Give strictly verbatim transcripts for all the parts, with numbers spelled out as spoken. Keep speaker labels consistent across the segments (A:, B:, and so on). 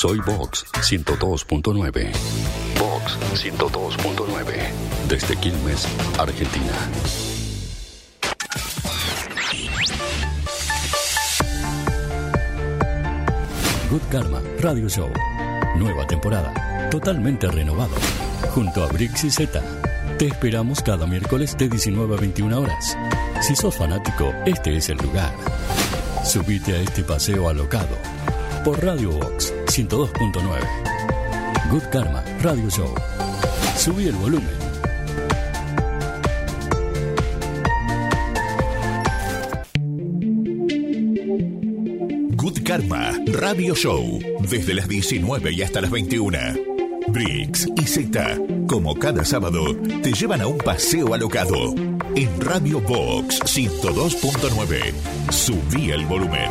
A: Soy Vox ciento dos punto nueve. Vox ciento dos punto nueve. Desde Quilmes, Argentina. Good Karma Radio Show. Nueva temporada. Totalmente renovado. Junto a Brix y Zeta. Te esperamos cada miércoles de diecinueve a veintiuna horas. Si sos fanático, este es el lugar. Subite a este paseo alocado. Por Radio Vox ciento dos punto nueve. Good Karma Radio Show. Subí el volumen.
B: Good Karma Radio Show. Desde las diecinueve y hasta las veintiuna. Brix y Zeta, como cada sábado, te llevan a un paseo alocado. En Radio Vox ciento dos punto nueve. Subí el volumen.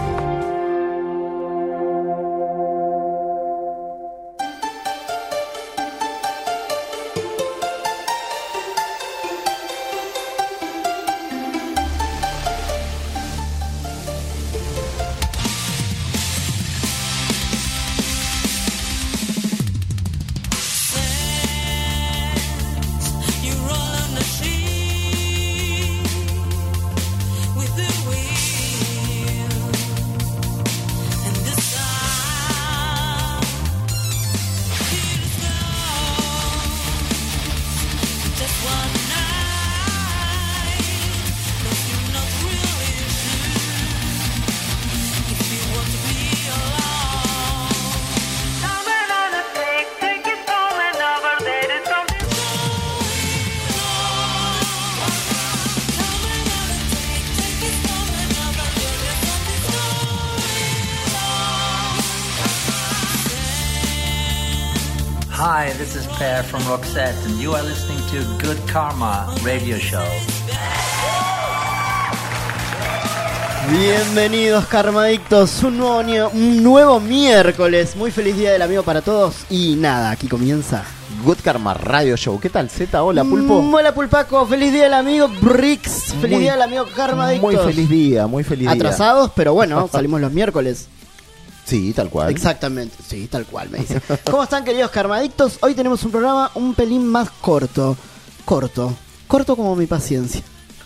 C: Hi, this is Per from Roxette, and you are listening to Good Karma Radio Show.
D: Bienvenidos, Karmadictos, un nuevo, un nuevo miércoles. Muy feliz día del amigo para todos. Y nada, aquí comienza
E: Good Karma Radio Show. ¿Qué tal, Zeta? Hola, Pulpo.
D: Mm, hola, Pulpaco. Feliz día del amigo Brix. Feliz
E: muy,
D: día del amigo Karmadictos.
E: Muy feliz día, muy feliz día.
D: Atrasados, pero bueno, salimos los miércoles.
E: Sí, tal cual.
D: Exactamente, sí, tal cual, me dice. ¿Cómo están, queridos Karmadictos? Hoy tenemos un programa un pelín más corto. Corto. Corto como mi paciencia.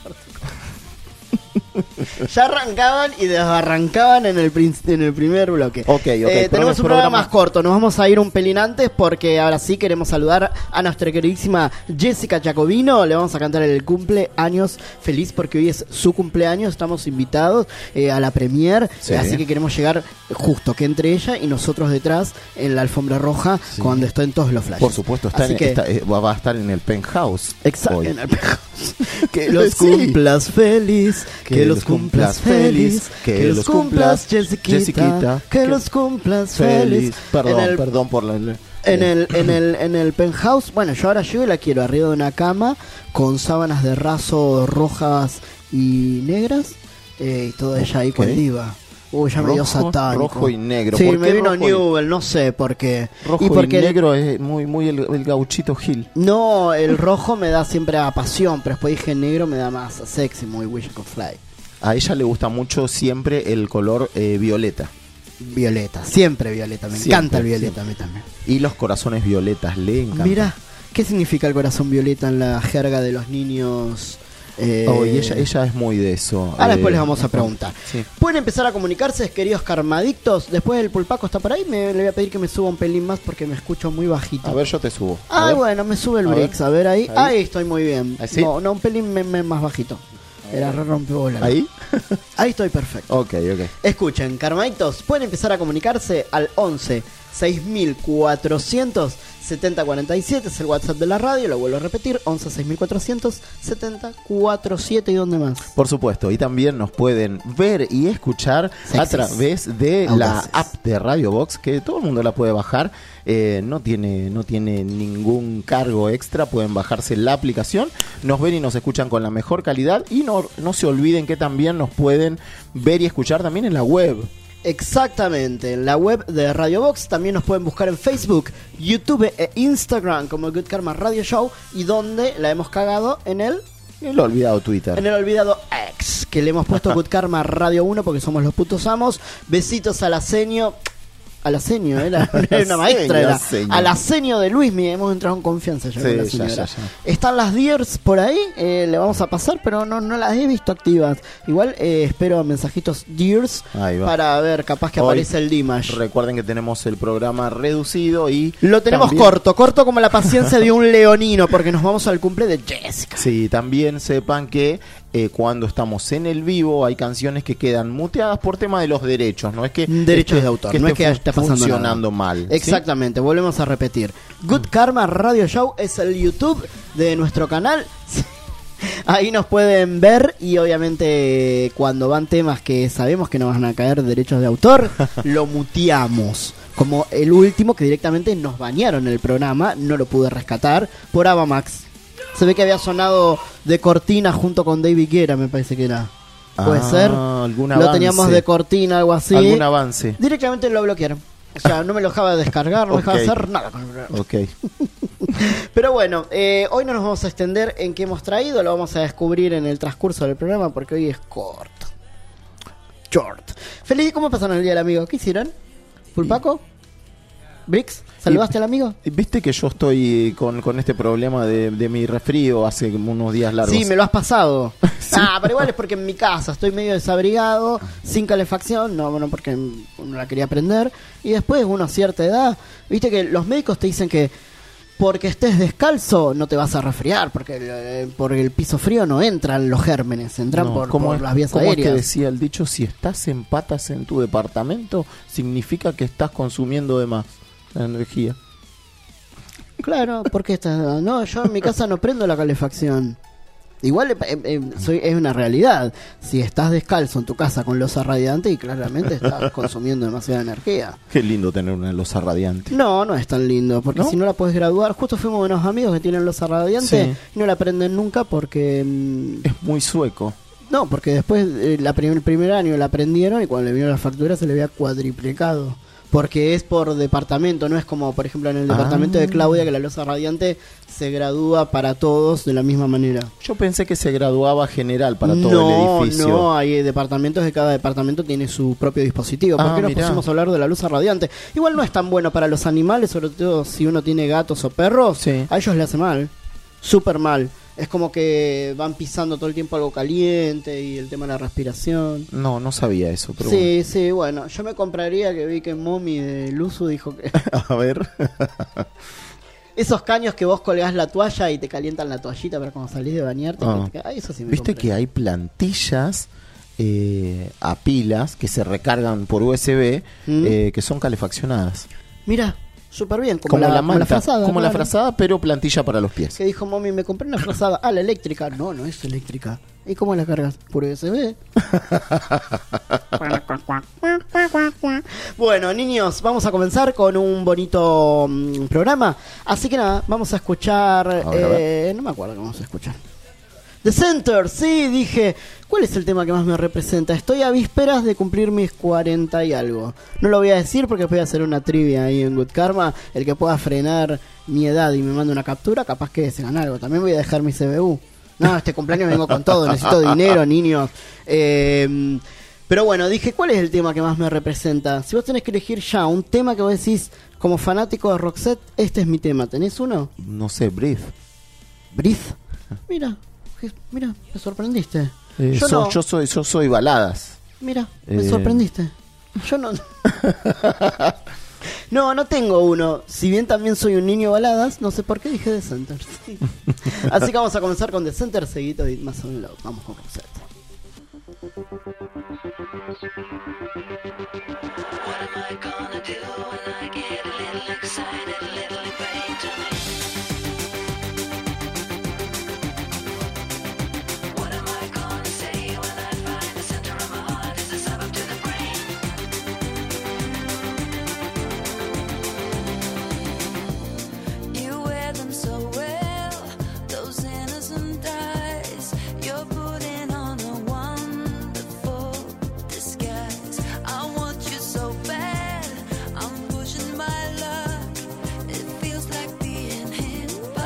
D: Ya arrancaban y desarrancaban en el, prin- en el primer bloque.
E: Ok, ok.
D: Eh, tenemos un programa, programa más corto. Nos vamos a ir un pelín antes porque ahora sí queremos saludar a nuestra queridísima Jessica Jacobino. Le vamos a cantar el cumpleaños feliz porque hoy es su cumpleaños. Estamos invitados eh, a la premier.
E: Sí.
D: Eh, así que queremos llegar justo que entre ella y nosotros detrás en la alfombra roja, sí, cuando estén todos los flashes.
E: Por supuesto, está en,
D: que,
E: está, eh, va a estar en el penthouse.
D: Exacto, en el penthouse. Que los
E: sí.
D: cumplas feliz. Que, que los cumplas feliz, que, que los cumplas Jessiquita, Jessiquita que, que los cumplas feliz. feliz.
E: Perdón,
D: el,
E: perdón por la...
D: En el, en el en el penthouse, bueno, yo ahora llego y la quiero arriba de una cama con sábanas de raso rojas y negras, eh, y toda ella ahí con diva. Uy, ya me dio satánico.
E: Rojo y negro.
D: Sí,
E: ¿Por
D: me
E: qué
D: vino
E: rojo
D: Newell, y... no sé por qué.
E: Rojo
D: y, porque
E: y negro el... es muy muy el, el gauchito Gil.
D: No, el rojo me da siempre a pasión, pero después dije negro me da más a sexy, muy Wish I Could Fly.
E: A ella le gusta mucho siempre el color eh, violeta.
D: Violeta, siempre violeta, me siempre, encanta el violeta siempre. A mí también.
E: Y los corazones violetas, le encanta.
D: Mira, ¿qué significa el corazón violeta en la jerga de los niños?
E: Eh, oh, y ella, ella es muy de eso.
D: Ahora
E: eh,
D: después les vamos a preguntar.
E: Sí.
D: Pueden empezar a comunicarse, queridos Karmadictos. Después el Pulpaco está por ahí. Me, le voy a pedir que me suba un pelín más porque me escucho muy bajito.
E: A ver, yo te subo.
D: Ah, bueno, me sube el Brix. A ver ahí. Ahí, ahí estoy muy bien.
E: ¿Así?
D: No, no, un pelín me, me, más bajito. Era re rompebola.
E: ¿Ahí?
D: Ahí estoy perfecto.
E: Ok, ok.
D: Escuchen, Karmadictos, pueden empezar a comunicarse al once seis mil cuatrocientos setenta cuarenta y siete, es el WhatsApp de la radio, lo vuelvo a repetir, once seis mil cuatrocientos setenta cuarenta y siete. ¿Y dónde más?
E: Por supuesto, y también nos pueden ver y escuchar Sexys. a través de
D: Audaces.
E: la app de Radio Vox, que todo el mundo la puede bajar, eh, no tiene no tiene ningún cargo extra, pueden bajarse la aplicación, nos ven y nos escuchan con la mejor calidad, y no, no se olviden que también nos pueden ver y escuchar también en la web.
D: Exactamente, en la web de Radio Vox. También nos pueden buscar en Facebook, YouTube e Instagram como Good Karma Radio Show. Y donde la hemos cagado en el...
E: En el olvidado Twitter.
D: En el olvidado X, que le hemos puesto Good Karma Radio uno porque somos los putos amos. Besitos al aseño, Alasenio, era, era una maestra, era
E: Alasenio.
D: Alasenio de Luismi, hemos entrado en confianza ya
E: Sí,
D: con la
E: ya,
D: señora.
E: ya, ya.
D: Están las Dears por ahí, eh, le vamos a pasar, pero no, no las he visto activas. Igual eh, espero mensajitos Dears
E: Ahí va.
D: para ver, capaz que
E: Hoy,
D: aparece el Dimash.
E: Recuerden que tenemos el programa reducido y
D: Lo tenemos
E: también-
D: corto, corto como la paciencia de un leonino, porque nos vamos al cumple de Jessica.
E: Sí, también sepan que eh, cuando estamos en el vivo hay canciones que quedan muteadas por tema de los derechos, no es que
D: Derechos
E: esté-
D: de autor,
E: que
D: no es
E: esté
D: que
E: fu-
D: esté pasando
E: funcionando
D: nada.
E: mal. ¿sí?
D: Exactamente, volvemos a repetir. Good Karma Radio Show es el YouTube de nuestro canal. Ahí nos pueden ver y obviamente cuando van temas que sabemos que no van a caer derechos de autor, lo muteamos. Como el último que directamente nos banearon el programa, no lo pude rescatar por Avamax. Se ve que había sonado de cortina junto con David Guerra, me parece que era. ¿Puede
E: Ah,
D: ser?
E: algún
D: Lo
E: avance.
D: teníamos de cortina, algo así.
E: Algún avance.
D: Directamente lo bloquearon. O sea, no me lo dejaba descargar, no me dejaba
E: Ok.
D: hacer nada con el programa.
E: Ok.
D: Pero bueno, eh, hoy no nos vamos a extender en qué hemos traído, lo vamos a descubrir en el transcurso del programa porque hoy es corto. Short. Feliz, ¿cómo pasaron el día del amigo? ¿Qué hicieron? ¿Pulpaco? ¿Brix? ¿Saludaste
E: Y-
D: al amigo?
E: Viste que yo estoy con, con este problema de, de mi resfrío hace como unos días largos.
D: Sí, me lo has pasado. Ah, pero igual es porque en mi casa estoy medio desabrigado, sin calefacción, no, bueno, porque no la quería prender. Y después, uno a cierta edad, viste que los médicos te dicen que porque estés descalzo no te vas a resfriar, porque eh, por el piso frío no entran los gérmenes, entran
E: No,
D: por,
E: ¿cómo
D: por
E: es-
D: las vías
E: cómo es
D: aéreas.
E: que decía el dicho? Si estás en patas en tu departamento, significa que estás consumiendo de más la energía.
D: Claro, porque estás... No, yo en mi casa no prendo la calefacción. Igual eh, eh, soy, es una realidad. Si estás descalzo en tu casa con losa radiante y claramente estás consumiendo demasiada energía.
E: Qué lindo tener una losa radiante.
D: No, no es tan lindo, porque
E: ¿No?
D: si no la puedes graduar, justo fuimos unos amigos que tienen losa radiante
E: Sí.
D: y no la prenden nunca porque... mm,
E: Es muy sueco.
D: no, porque después eh, la prim- el primer año la prendieron y cuando le vino la factura se le había cuadriplicado. Porque es por departamento, no es como por ejemplo en el
E: Ah.
D: departamento de Claudia que la losa radiante se gradúa para todos de la misma manera.
E: Yo pensé que se graduaba general para todo
D: no,
E: el edificio.
D: no, hay departamentos que cada departamento tiene su propio dispositivo. ¿Por
E: Ah,
D: qué nos
E: mirá.
D: pusimos a hablar de la luz radiante? Igual no es tan bueno para los animales, sobre todo si uno tiene gatos o perros.
E: Sí.
D: A ellos le hace mal, súper mal. Es como que van pisando todo el tiempo algo caliente y el tema de la respiración.
E: No, no sabía eso, pero
D: Sí, sí, bueno, yo me compraría, que vi que Mommy de Luzu dijo que
E: bueno. A ver.
D: esos caños que vos colgás la toalla y te calientan la toallita para cuando salís de bañarte.
E: Ah.
D: que te- ah, eso sí me
E: Viste
D: compré.
E: que hay plantillas eh, a pilas que se recargan por U S B
D: Mm.
E: eh, que son calefaccionadas.
D: Mira, súper bien, como,
E: Como,
D: la,
E: la,
D: como la
E: manta,
D: frazada.
E: como la
D: claro.
E: frazada, pero plantilla para los pies.
D: Que dijo Mommy, me compré una frazada. Ah, la eléctrica. No, no es eléctrica. ¿Y cómo la cargas? Por U S B. Bueno, niños, vamos a comenzar con un bonito mm, programa. Así que nada, vamos a escuchar.
E: A ver, a
D: eh, no me acuerdo qué vamos a escuchar. The Center, sí, dije. ¿Cuál es el tema que más me representa? Estoy a vísperas de cumplir mis cuarenta y algo. No lo voy a decir porque voy a hacer una trivia ahí en Good Karma. El que pueda frenar mi edad y me mande una captura, capaz que se gana algo. También voy a dejar mi C B U. No, este cumpleaños vengo con todo. Necesito dinero, niños. Eh, pero bueno, dije, ¿cuál es el tema que más me representa? Si vos tenés que elegir ya un tema que vos decís, como fanático de Roxette, este es mi tema. ¿Tenés uno?
E: No sé, Brief.
D: Breathe. Mira, je- mira, me sorprendiste.
E: Eh,
D: yo,
E: so-
D: no,
E: yo soy yo soy baladas.
D: mira, me
E: Eh.
D: sorprendiste. Yo no. No, no tengo uno. Si bien también soy un niño baladas, no sé por qué dije The Center. Sí. Así que vamos a comenzar con The Center, seguido de Más on Love. Vamos con Roxette.
F: What am I gonna do when I get a little excited, a little in pain to me? What am I gonna say when I find the center of my heart is a suburb to the brain? You wear them so well, those innocent eyes. You're putting on a wonderful disguise. I want you so bad, I'm pushing my luck. It feels like being hit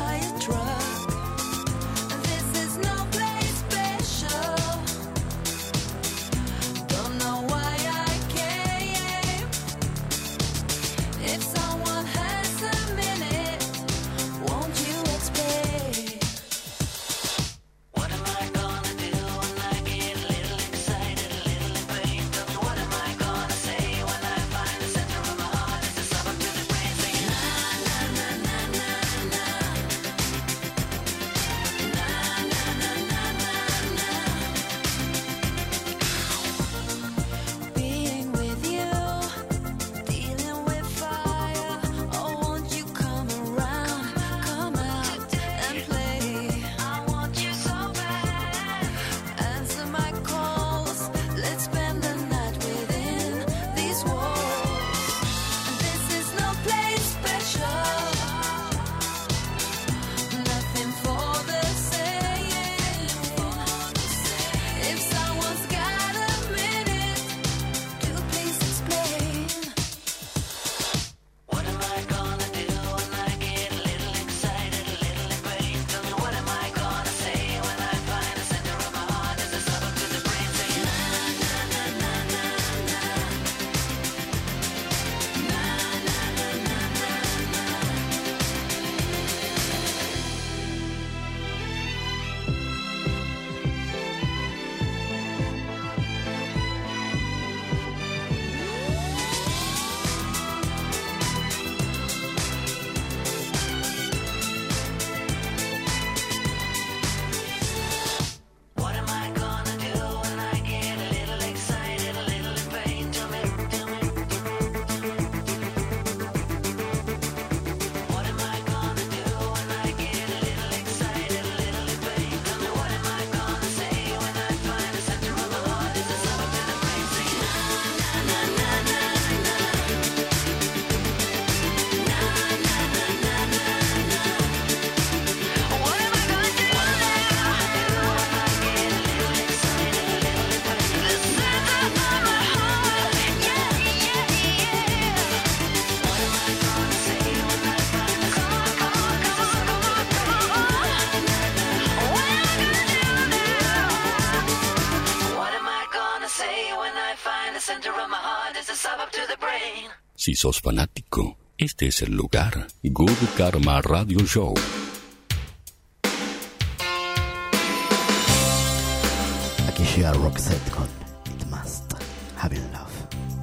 A: Si sos fanático, este es el lugar. Good Karma Radio Show.
D: Aquí llega Roxette con It Must Have Been Love.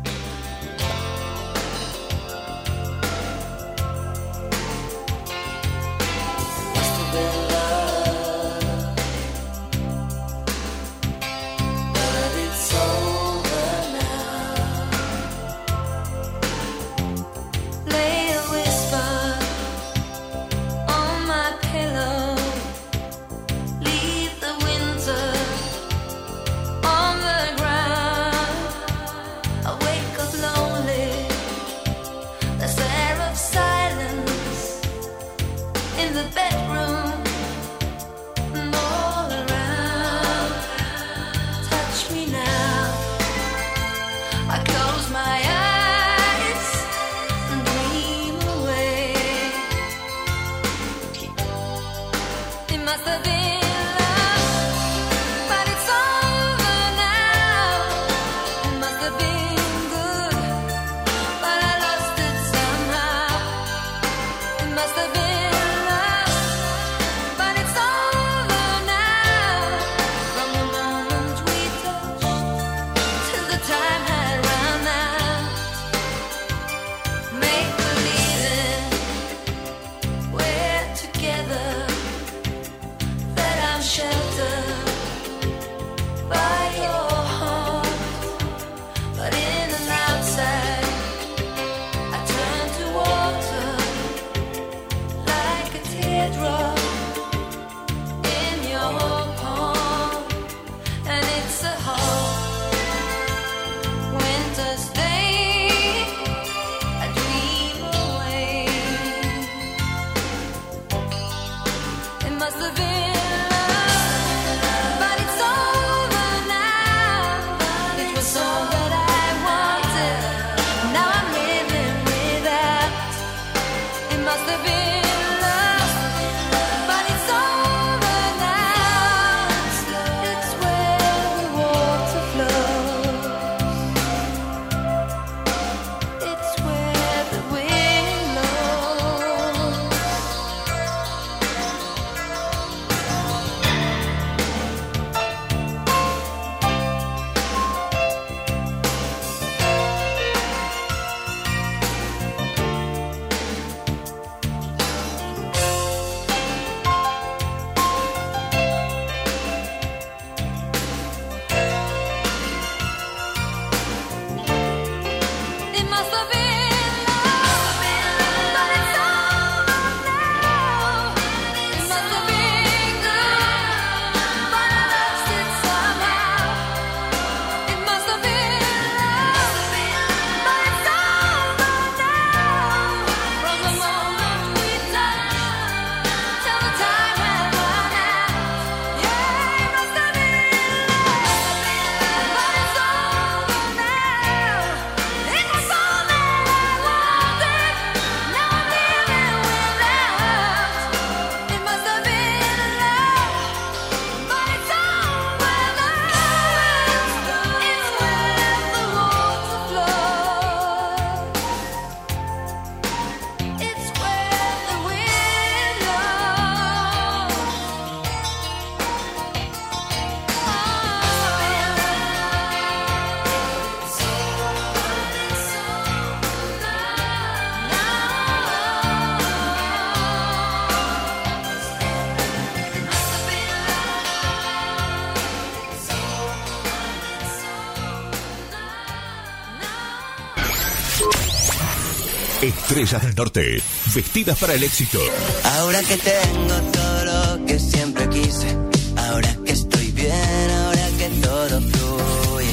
B: Estrellas del Norte, vestidas para el éxito.
G: Ahora que tengo todo lo que siempre quise, ahora que estoy bien, ahora que todo fluye.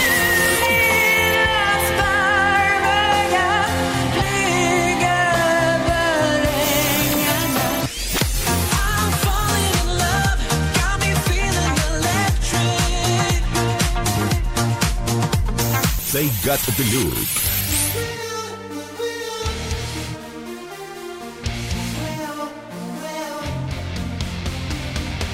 B: They got the look.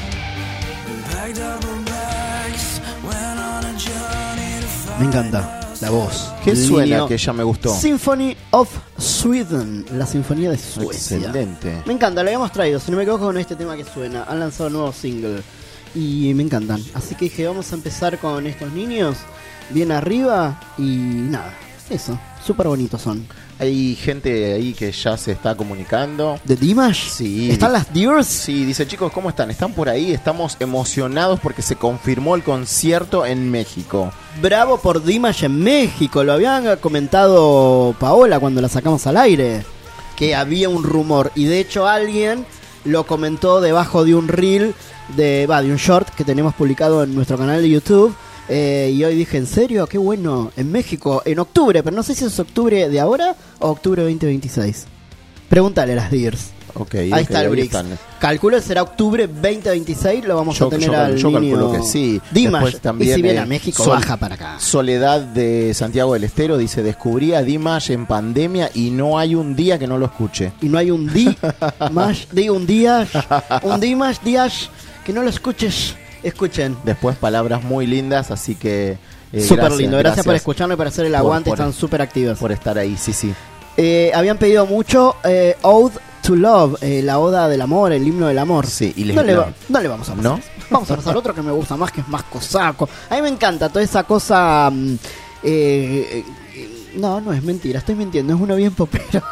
D: Me encanta. La voz.
E: ¿Qué
D: Linio.
E: suena que ya me gustó?
D: Symphony of Sweden, la sinfonía de Suecia.
E: Excelente.
D: Me encanta, lo habíamos traído, si no me equivoco, con este tema que suena. Han lanzado un nuevo single y me encantan. Así que dije, vamos a empezar con estos niños bien arriba y nada, eso, súper bonitos son.
E: Hay gente ahí que ya se está comunicando.
D: ¿De Dimash?
E: Sí.
D: ¿Están las Dears?
E: Sí, dice, chicos, ¿cómo están? ¿Están por ahí? Estamos emocionados porque se confirmó el concierto en México.
D: Bravo por Dimash en México. Lo habían comentado Paola cuando la sacamos al aire, que había un rumor. Y de hecho alguien lo comentó debajo de un reel, de, va, de un short que tenemos publicado en nuestro canal de YouTube. Eh, y hoy dije, ¿en serio? Qué bueno, en México, en octubre, pero no sé si es octubre de ahora o octubre veinte veintiséis. Pregúntale a las Dears.
E: Okay,
D: ahí
E: ok,
D: está el
E: ahí
D: Brix.
E: están.
D: Calculo que será octubre veinte veintiséis, lo vamos
E: Yo-
D: a tener
E: yo-
D: al
E: yo
D: niño
E: calculo que sí.
D: Dimash.
E: Después también,
D: y si viene
E: eh,
D: a México,
E: Sol-
D: baja para acá.
E: Soledad de Santiago del Estero dice, descubrí a Dimash en pandemia y no hay un día que no lo escuche.
D: Y no hay un Dimash, digo un Diash, un Dimash, Diash, que no lo escuches. Escuchen.
E: Después palabras muy lindas, así que... eh,
D: Súper
E: gracias,
D: lindo, gracias, por escucharme y por hacer el
E: por-
D: aguante,
E: por-
D: están súper activos.
E: por estar ahí, sí, sí.
D: Eh, habían pedido mucho eh, Ode to Love, eh, la oda del amor, el himno del amor.
E: Sí, y les-
D: no, le
E: no.
D: va- no le vamos a pasar.
E: ¿No?
D: eso. Vamos a pasar otro que me gusta más, que es más cosaco. A mí me encanta toda esa cosa... mm, eh, eh, no, no es mentira, estoy mintiendo, es uno bien popero.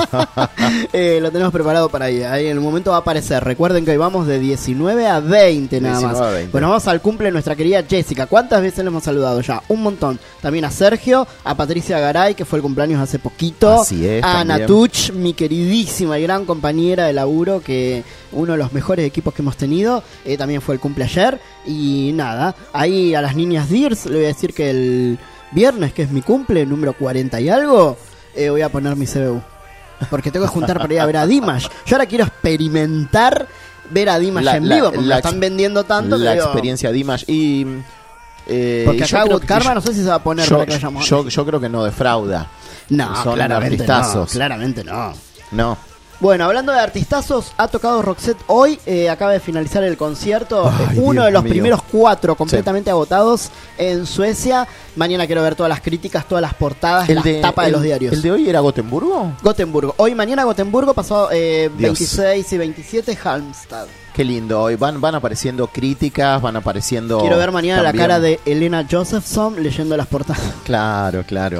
D: eh, lo tenemos preparado para ahí. Ahí en el momento va a aparecer. Recuerden que hoy vamos de diecinueve a veinte nada
E: diecinueve
D: más.
E: a veinte.
D: Bueno, vamos al cumple de nuestra querida Jessica. ¿Cuántas veces le hemos saludado ya? Un montón. También a Sergio, a Patricia Garay, que fue el cumpleaños hace poquito.
E: Así es,
D: A
E: también.
D: Ana Tuch, mi queridísima y gran compañera de laburo, que uno de los mejores equipos que hemos tenido. Eh, también fue el cumple ayer. Y nada, ahí a las niñas Dears le voy a decir que el viernes, que es mi cumple, número cuarenta y algo, eh, voy a poner mi C B U. Porque tengo que juntar para ir a ver a Dimash. Yo ahora quiero experimentar ver a Dimash
E: La-
D: en
E: la-
D: vivo, porque
E: la
D: lo están vendiendo tanto.
E: La
D: que digo,
E: experiencia Dimash y... eh,
D: porque
E: y
D: acá
E: creo
D: Good
E: que-
D: Karma no sé si se va a poner
E: yo,
D: para que vayamos.
E: yo, yo creo que no defrauda.
D: no,
E: son
D: claramente no,
E: artistazos.
D: claramente no.
E: No.
D: Bueno, hablando de artistazos, ha tocado Roxette hoy, eh, acaba de finalizar el concierto,
E: Ay,
D: eh, uno
E: Dios
D: de los
E: mío.
D: primeros cuatro completamente agotados en Suecia. Mañana quiero ver todas las críticas, todas las portadas, las tapas de
E: el-
D: los diarios.
E: ¿El de hoy era Gotemburgo?
D: Gotemburgo, hoy mañana Gotemburgo, pasado eh,
E: Dios.
D: veintiséis y veintisiete Halmstad.
E: Qué lindo, hoy van, van apareciendo críticas, van apareciendo...
D: Quiero ver mañana
E: también-
D: la cara de Elena Josephson leyendo las portadas.
E: Claro, claro.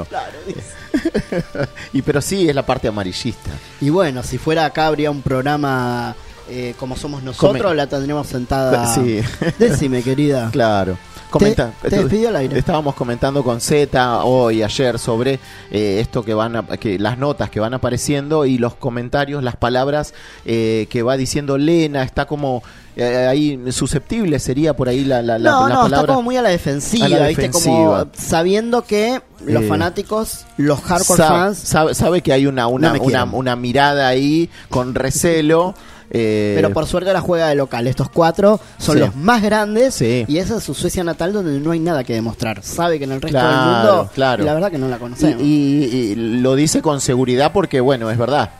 E: Y pero sí, es la parte amarillista.
D: Y bueno, si fuera acá habría un programa eh, como somos nosotros,
E: Come-
D: la tendríamos sentada.
E: Sí.
D: Decime, querida.
E: Claro. Comenta,
D: te despidió al aire.
E: Estábamos comentando con Z hoy, ayer, sobre eh, esto que van a, que las notas que van apareciendo y los comentarios, las palabras eh, que va diciendo Lena, está como eh, ahí susceptible sería por ahí la, la, la-
D: no,
E: la
D: no,
E: palabra.
D: está como muy a la defensiva,
E: A la
D: ¿viste?
E: defensiva.
D: Como sabiendo que los
E: Eh,
D: fanáticos, los hardcore
E: Sa-
D: fans,
E: sabe, sabe que hay una, una,
D: No me
E: una,
D: quieren.
E: una mirada ahí con recelo. eh,
D: pero por suerte la juega de local. Estos cuatro son
E: Sí.
D: los más grandes
E: Sí.
D: y esa es su Suecia natal donde no hay nada que demostrar. Sabe que en el resto del
E: Claro,
D: mundo,
E: claro.
D: y la verdad que no la
E: y,
D: conocemos.
E: y- y lo dice con seguridad porque, bueno, es verdad.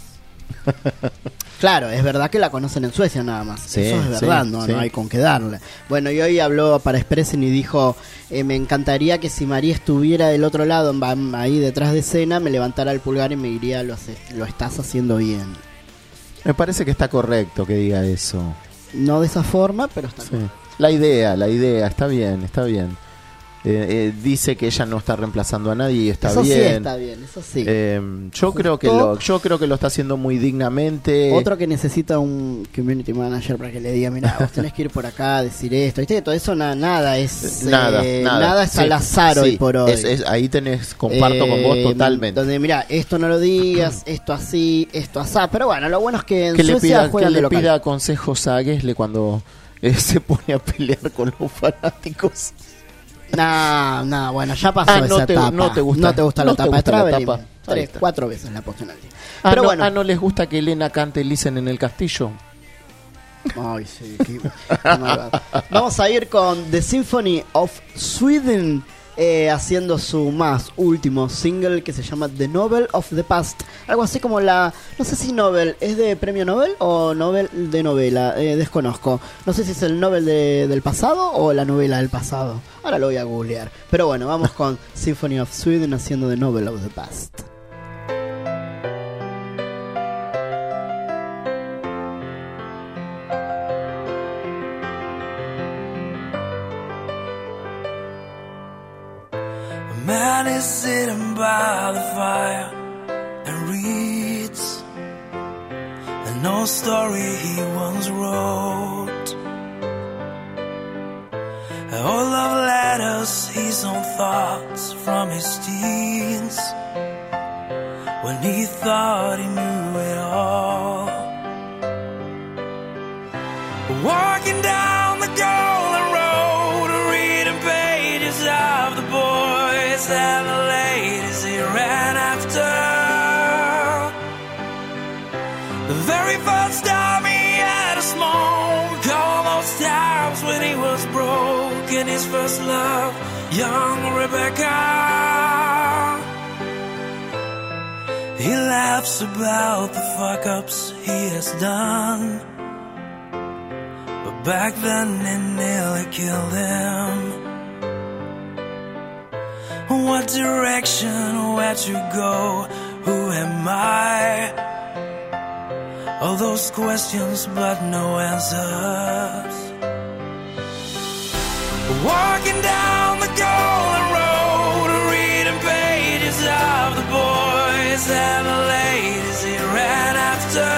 D: Claro, es verdad que la conocen en Suecia nada más.
E: Sí,
D: Eso es verdad,
E: sí,
D: no,
E: sí.
D: no hay con qué darle. Bueno, y hoy habló para Expressen y dijo, eh, me encantaría que si María estuviera del otro lado, en- bam, ahí detrás de escena, me levantara el pulgar y me diría, lo, haces- lo estás haciendo bien.
E: Me parece que está correcto que diga eso.
D: No de esa forma, pero está
E: Sí.
D: bien.
E: La idea, la idea, está bien, está bien. Eh, eh, dice que ella no está reemplazando a nadie y está
D: Eso
E: bien.
D: sí está bien, eso sí.
E: Eh, yo creo que
D: Justo-
E: lo, yo creo que lo está haciendo muy dignamente.
D: Otro que necesita un community manager para que le diga, mira, vos tenés que ir por acá, decir esto, ¿viste? Todo eso na- nada es
E: nada,
D: eh,
E: nada,
D: es
E: Sí,
D: al azar hoy
E: sí,
D: por hoy.
E: es- es- ahí tenés, comparto con vos
D: Eh,
E: totalmente.
D: Donde, mira, esto no lo digas, esto así, esto asá. Pero bueno, lo bueno es que en
E: Que le
D: Suecia
E: pida, que
D: juegan de
E: le
D: local.
E: pida consejos a Gessle cuando eh, se pone a pelear con los fanáticos.
D: No, no, bueno, ya pasó
E: Ah, no
D: esa
E: te-
D: etapa.
E: no te gusta-
D: No te gusta la
E: no te
D: etapa de
E: gusta la
D: Traveling.
E: etapa. Ahí
D: Tres,
E: está.
D: cuatro veces la puse en el día.
E: Ah,
D: Pero
E: no,
D: bueno.
E: ah, ¿no les gusta que Elena cante Listen en el castillo?
D: Ay, sí, qué- qué malvado. Vamos a ir con The Symphony of Sweden. eh, haciendo su más último single que se llama The Novel of the Past. Algo así como la... No sé si Nobel es de premio Nobel o Nobel de novela, eh, desconozco. No sé si es el Nobel de, del pasado o la novela del pasado. Ahora lo voy a googlear. Pero bueno, vamos con Symphony of Sweden haciendo The Novel of the Past.
H: Man is sitting by the fire and reads an old story he once wrote. All love letters, his own thoughts from his teens, when he thought he knew it all. Walking down the golden road, reading pages of the boys and the ladies he ran after. The very first time he had a smoke, all those times when he was broke in his first love, young Rebecca. He laughs about the fuck-ups he has done, but back then it nearly killed him. What direction, where to go, who am I? All those questions but no answers. Walking down the golden road, reading pages of the boys and the ladies he ran after.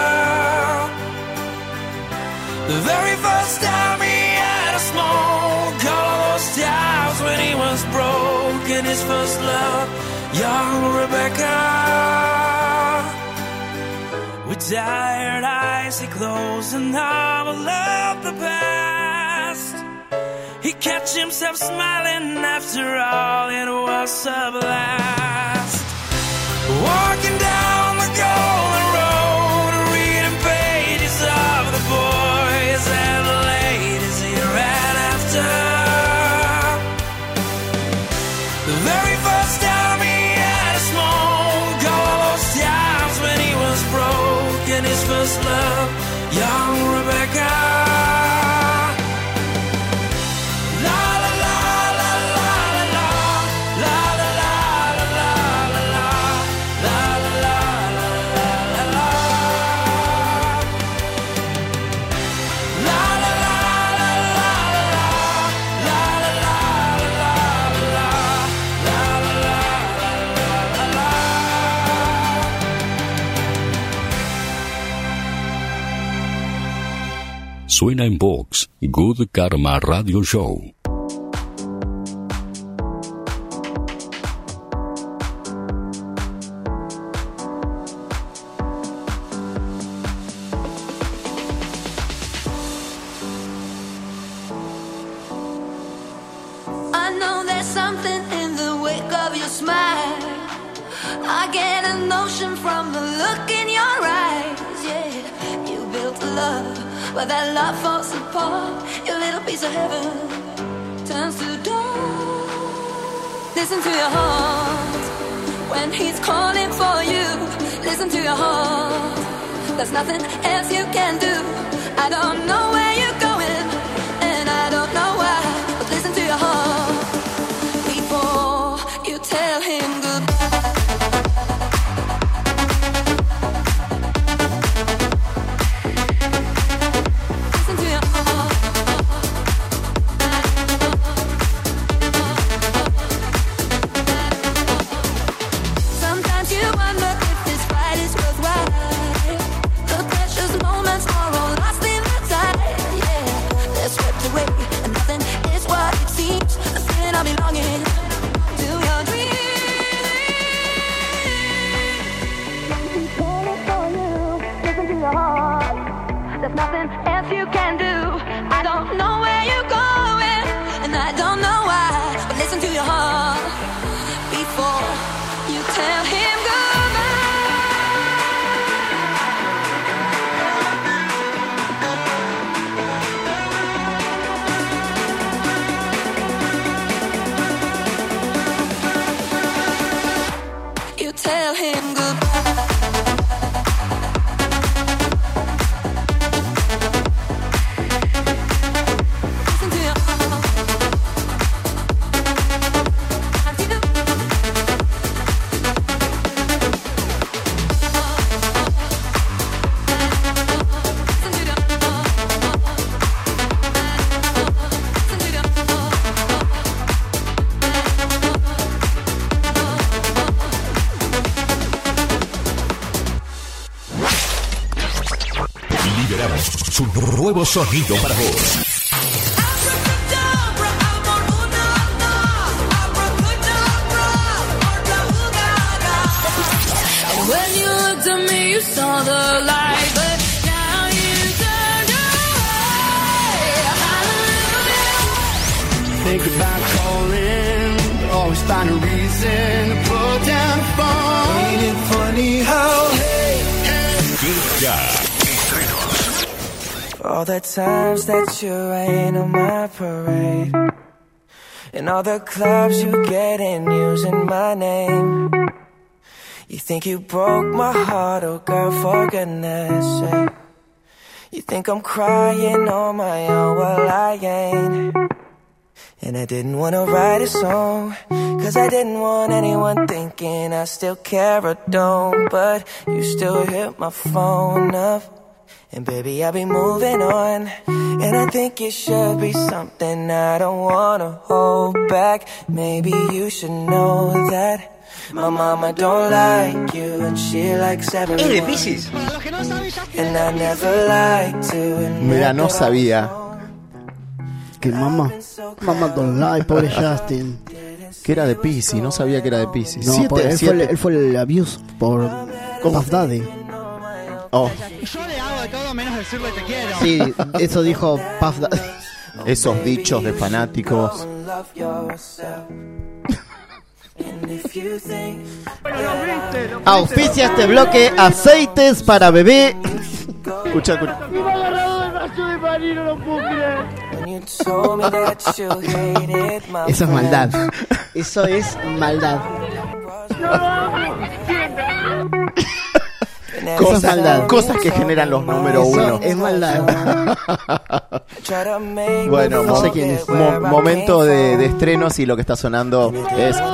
H: The very first time he had a smoke, all those times when he was broke in his first love, young Rebecca. With tired eyes he closed and marveled at the past. He catch himself smiling, after all it was a blast. Walking down the golden road, reading pages of the boys and the ladies he ran after. The very first time he had a smoke, all those times when he was broke in his first love, young Rebecca.
A: Suena en Vox, Good Karma Radio Show.
I: I know there's something in the wake of your smile. I get a notion from the look in your eyes. Yeah, you built a love, but that love falls apart. Your little piece of heaven turns to dust. Listen to your heart when he's calling for you. Listen to your heart. There's nothing else you can do. I don't know where you're going, and I don't know why. But listen to your heart before you tell him goodbye. There's nothing else you can do. I don't know where you're going, and I don't know why. But listen to your heart before you tell him goodbye.
B: Liberamos su nuevo sonido para vos.
I: When you looked at me, you saw the light, but now you turned away. Hallelujah.
J: Think about calling, always find a reason to put down the phone. Ain't it funny how, hey,
B: Ya.
H: For all the times that you rain on my parade, and all the clubs you get in using my name. You think you broke my heart, oh girl, for goodness sake. You think I'm crying on my own, well I ain't. And I didn't wanna write a song, cause I didn't want anyone thinking I still care or don't. But you still hit my phone up, and baby I'll be moving on. And I think it should be something I don't wanna hold back. Maybe you should know that my mama don't like you and she likes everyone.
K: ¿Es de Piscis?
H: And I never liked to admit
E: Mira, no
H: that I
E: sabía
D: Que mamá, mamá don't lie, pobre Justin.
E: que era de Piscis, no sabía que era de Piscis.
D: No,
E: Siete,
D: por- él, fue
E: siete.
D: el, él fue el abuse por Puff Daddy.
E: Oh,
K: Yo le hago de todo menos decirle te quiero.
D: Sí, eso dijo Puff Daddy.
E: esos dichos de fanáticos.
H: love yourself. And if you think
D: Auspicia este bloque aceites para bebé.
E: Escucha, escucha.
H: when you told me that you hated my
D: Eso es maldad. Eso es maldad.
H: And
D: Eso es
E: Cosas,
D: maldad.
E: cosas que generan los número
D: Eso
E: uno.
D: es maldad.
H: try to make
E: Bueno,
H: me
E: mo-
D: sé quién es.
E: mo- momento de, de estrenos y lo que está sonando es
H: I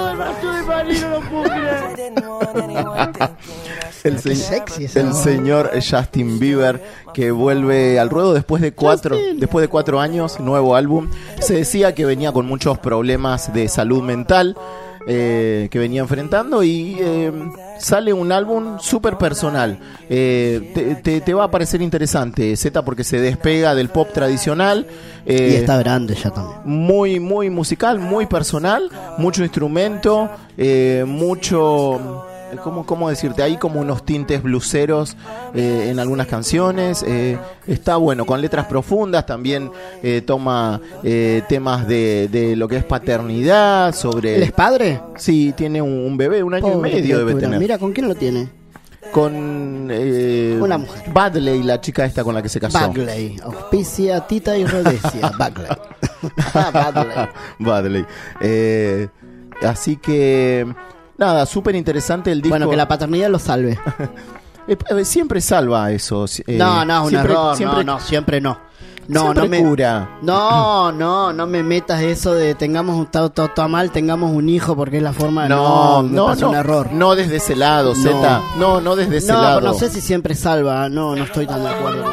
H: didn't want anyone thinking
E: el,
D: Qué
E: se-
D: sexy esa
E: el
D: voz.
E: señor Justin Bieber, que vuelve al ruedo después de cuatro después de cuatro años, nuevo álbum. Se decía que venía con muchos problemas de salud mental eh, que venía enfrentando y eh, sale un álbum súper personal. Eh, te, te- te va a parecer interesante, Z, porque se despega del pop tradicional. eh,
D: Y está grande ya también.
E: muy, muy musical, muy personal, mucho instrumento, eh, mucho, ¿cómo, cómo decirte? Hay como unos tintes bluseros eh, en algunas canciones, eh, está bueno, con letras profundas, también eh, toma eh, temas de, de lo que es paternidad, sobre...
D: ¿Él es padre?
E: Sí, tiene un, un bebé, un año
D: Pobre
E: y medio debe
D: criatura.
E: tener.
D: Mira, ¿con quién lo tiene?
E: Con eh,
D: Una mujer.
E: Badley, la chica esta con la que se casó.
D: Bagley. Auspicia, Tita y Rodesia. Bagley. Bagley.
E: Badley. Eh, así que nada, súper interesante el disco.
D: Bueno, que la paternidad lo salve.
E: Eh, eh, siempre salva eso. eh,
D: No, no, es un
E: siempre-
D: error.
E: siempre-
D: No, no, siempre no. No,
E: siempre
D: no me
E: cura.
D: No, no, no me metas eso de tengamos un todo, todo, todo mal, tengamos un hijo porque es la forma de
E: No,
D: me
E: no,
D: parece
E: no,
D: un error.
E: no desde ese lado,
D: No.
E: Z. No, no desde ese
D: No,
E: lado.
D: pero no sé si siempre salva, no, no estoy tan de acuerdo.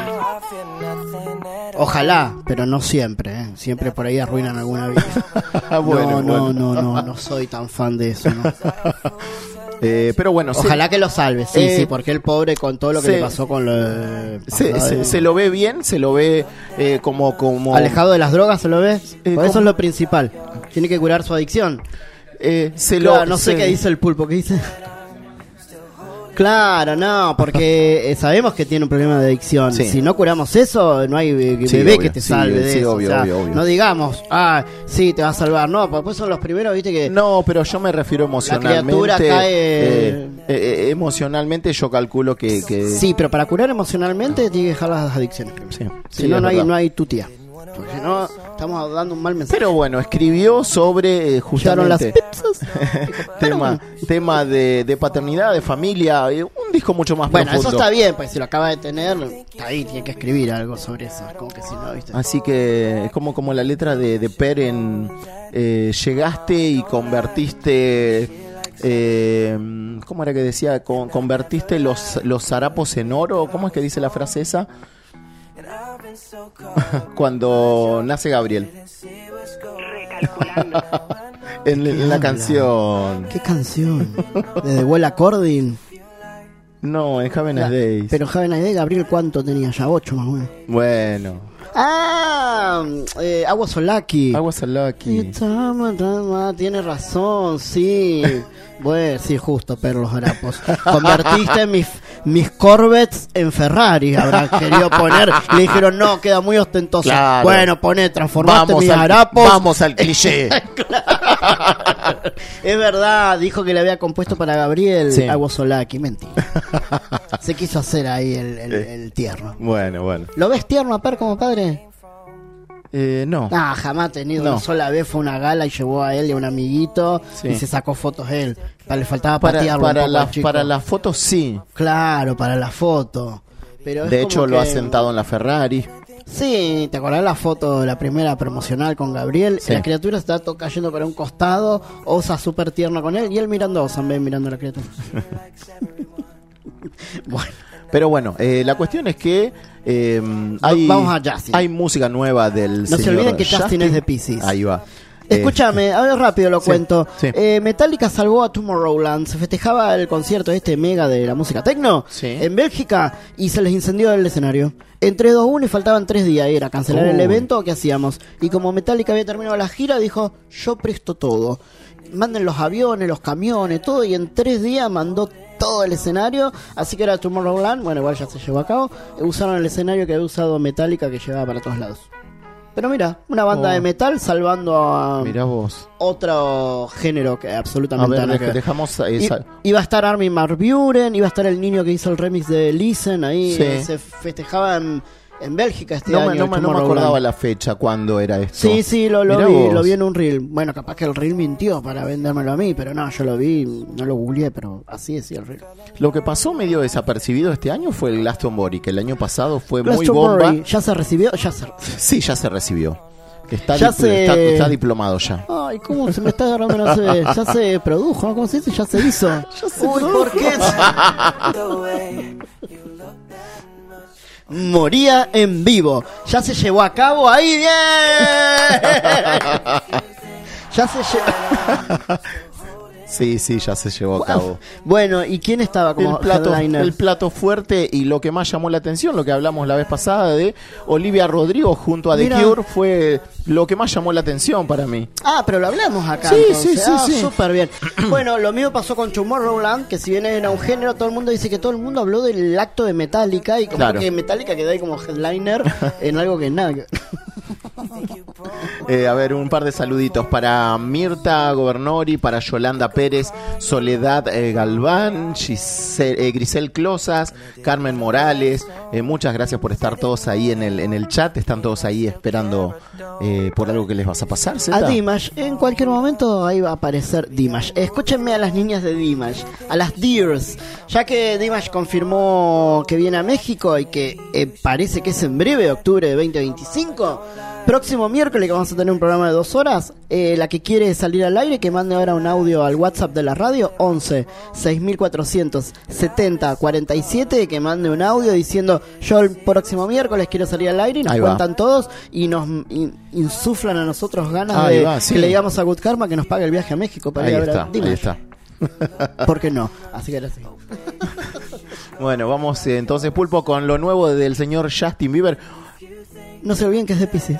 D: Ojalá, pero no siempre, ¿eh? Siempre por ahí arruinan alguna vida.
E: Ah, bueno,
D: no, no,
E: bueno.
D: no, no, no soy tan fan de eso, ¿no?
E: Eh, pero bueno, se-
D: Ojalá que lo salve, sí,
E: Eh,
D: sí, porque el pobre con todo lo que
E: se-
D: le pasó con lo de
E: se,
D: pasado,
E: se- se lo ve bien, se lo ve eh, como, como
D: alejado de las drogas, ¿se lo ves?
E: Eh,
D: Por eso
E: ¿cómo?
D: es lo principal. Tiene que curar su adicción.
E: eh, se
D: Claro,
E: lo
D: no sé
E: se-
D: qué dice el pulpo, ¿qué dice? Claro, no, porque eh, sabemos que tiene un problema de adicción.
E: Sí.
D: Si no curamos eso, no hay eh,
E: Sí,
D: bebé
E: obvio,
D: que te
E: sí,
D: salve de
E: sí,
D: eso.
E: obvio,
D: O sea,
E: obvio, obvio.
D: no digamos, ah, sí, te va a salvar. No, porque después son los primeros, viste que...
E: No, pero yo me refiero emocionalmente.
D: criatura cae-
E: eh, eh, eh, emocionalmente yo calculo que, que
D: Sí, pero para curar emocionalmente tiene que dejar las adicciones primero.
E: Sí,
D: Si
E: sí,
D: no,
E: es
D: no hay,
E: verdad.
D: no hay tu tía. Porque si no, estamos dando un mal mensaje.
E: Pero bueno, escribió sobre eh,
D: Llegaron las
E: justamente
D: pizzas.
E: tema, tema de, de paternidad, de familia, eh, un disco mucho más
D: Bueno, eso
E: profundo.
D: está bien, pues si lo acaba de tener, está ahí, tiene que escribir algo sobre eso. Es como que si no, ¿viste?
E: Así que es como, como la letra de, de Per en eh, llegaste y convertiste, eh, ¿cómo era que decía? Con- convertiste los, los harapos en oro. ¿Cómo es que dice la frase esa? Cuando nace Gabriel. en, en la canción.
D: ¿Qué canción? ¿De The Well According?
E: No, en Haven
D: La-
E: Days.
D: Pero Javen Aide, Gabriel, ¿cuánto tenía? Ya ocho más o menos.
E: Bueno.
D: Ah, eh, I was so lucky.
E: I was so lucky.
D: Tiene razón, sí. Bueno, sí, justo, perros harapos. Convertiste mis, mis Corvettes en Ferrari, habrá querido poner. Le dijeron, no, queda muy ostentoso.
E: Claro.
D: Bueno, poné, transformaste
E: Vamos
D: mis
E: al-
D: harapos.
E: vamos al cliché.
D: Claro. Es verdad, dijo que le había compuesto para Gabriel
E: Sí.
D: I was so lucky. Mentira. Se quiso hacer ahí el, el, el tierno.
E: Bueno, bueno.
D: ¿Lo ves tierno a Per como padre?
E: Eh, no.
D: Ah, jamás ha tenido.
E: No.
D: Una sola vez fue a una gala y llevó a él y a un amiguito
E: Sí.
D: y se sacó fotos él. Pa- Le faltaba
E: Para,
D: patearlo
E: para,
D: un poco
E: la,
D: al chico.
E: para las fotos sí.
D: Claro, para la foto. Pero es
E: De
D: como
E: hecho, lo
D: que-
E: ha sentado en la Ferrari.
D: Sí, ¿te acordás la foto de la primera promocional con Gabriel?
E: Sí.
D: La criatura está to- cayendo para un costado, Osa súper tierna con él y él mirando a Osa en vez de mirando a la criatura. Bueno,
E: Pero bueno, eh, la cuestión es que eh, hay,
D: vamos a Justin.
E: hay música nueva del
D: No se
E: señor
D: olviden que Justin es de Piscis.
E: Ahí va. Eh,
D: Escúchame, a ver rápido lo
E: sí,
D: cuento.
E: sí.
D: Eh, Metallica salvó a Tomorrowland. Se festejaba el concierto este mega de la música techno
E: Sí.
D: en Bélgica y se les incendió el escenario. En tres, dos, uno y faltaban tres días. Era cancelar el
E: Uy.
D: evento o qué hacíamos. Y como Metallica había terminado la gira, dijo: yo presto todo. Manden los aviones, los camiones, todo. Y en tres días mandó todo el escenario. Así que era Tomorrowland. Bueno, igual ya se llevó a cabo. Usaron el escenario que había usado Metallica, que llevaba para todos lados. Pero mira, una banda
E: Oh.
D: de metal salvando a
E: Mirá vos.
D: otro género que
E: A
D: absolutamente
E: ver,
D: nada que
E: dej-
D: ver.
E: dejamos... eh,
D: I-
E: sa-
D: iba a estar Armin Van Buuren, iba a estar el niño que hizo el remix de Listen, ahí
E: Sí.
D: eh, se festejaba en, en Bélgica este
E: no,
D: año.
E: me, no,
D: el
E: me, no me
D: Tomorrowland.
E: acordaba la fecha cuando era esto.
D: Sí, sí, lo, lo
E: Mirá
D: vi,
E: vos.
D: lo vi en un reel. Bueno, capaz que el reel mintió para vendérmelo a mí, pero no, yo lo vi, no lo googleé, pero así decía el reel.
E: Lo que pasó medio desapercibido este año fue el Glastonbury, que el año pasado fue muy
D: Glastonbury,
E: bomba.
D: ¿ya se recibió? Ya se...
E: Sí, ya se recibió. Está,
D: Ya
E: dipl-
D: se-
E: está, está diplomado ya.
D: Ay, ¿cómo se me está agarrando? No sé, ya se produjo, ¿no? ¿Cómo se dice? Ya se hizo. Uy, ¿por qué? Moría en vivo. Ya se llevó a cabo ahí, bien. Ya se llevó.
E: Sí, sí, ya se llevó a cabo.
D: Bueno, ¿y quién estaba como
E: El plato,
D: headliner?
E: el plato fuerte y lo que más llamó la atención, lo que hablamos la vez pasada de Olivia Rodrigo junto a The
D: Mira.
E: Cure, fue lo que más llamó la atención para mí.
D: Ah, pero lo hablamos acá.
E: Sí,
D: entonces.
E: sí, sí,
D: Ah,
E: sí.
D: súper bien. Bueno, lo mío pasó con Tomorrowland, que si bien era un género, todo el mundo dice que todo el mundo habló del acto de Metallica y como
E: Claro.
D: que Metallica quedó ahí como headliner en algo que nada. que-
E: Eh, a ver, un par de saluditos para Mirta Gobernori, para Yolanda Pérez, Soledad eh, Galván, Giselle- eh, Grisel Closas, Carmen Morales. Eh, muchas gracias por estar todos ahí en el, en el chat. Están todos ahí esperando eh, por algo que les vas a pasar, Zeta.
D: A Dimash, en cualquier momento ahí va a aparecer Dimash. Escúchenme a las niñas de Dimash, a las Dears, ya que Dimash confirmó que viene a México y que eh, parece que es en breve, octubre de veinte veinticinco. Próximo miércoles que vamos a tener un programa de dos horas, eh, la que quiere salir al aire, que mande ahora un audio al WhatsApp de la radio, once seis mil cuatrocientos setenta cuarenta y siete, que mande un audio diciendo yo el próximo miércoles quiero salir al aire y nos
E: Ahí va.
D: cuentan todos y nos in- insuflan a nosotros ganas
E: Ahí
D: de
E: va, sí.
D: que le digamos a Good Karma que nos pague el viaje a México para
E: Ahí
D: ir a ver
E: está,
D: a Dimash.
E: ahí está.
D: ¿Por qué no? Así que era así.
E: Bueno, vamos eh, entonces, Pulpo, con lo nuevo del señor Justin Bieber.
D: No se olviden que es de Piscis.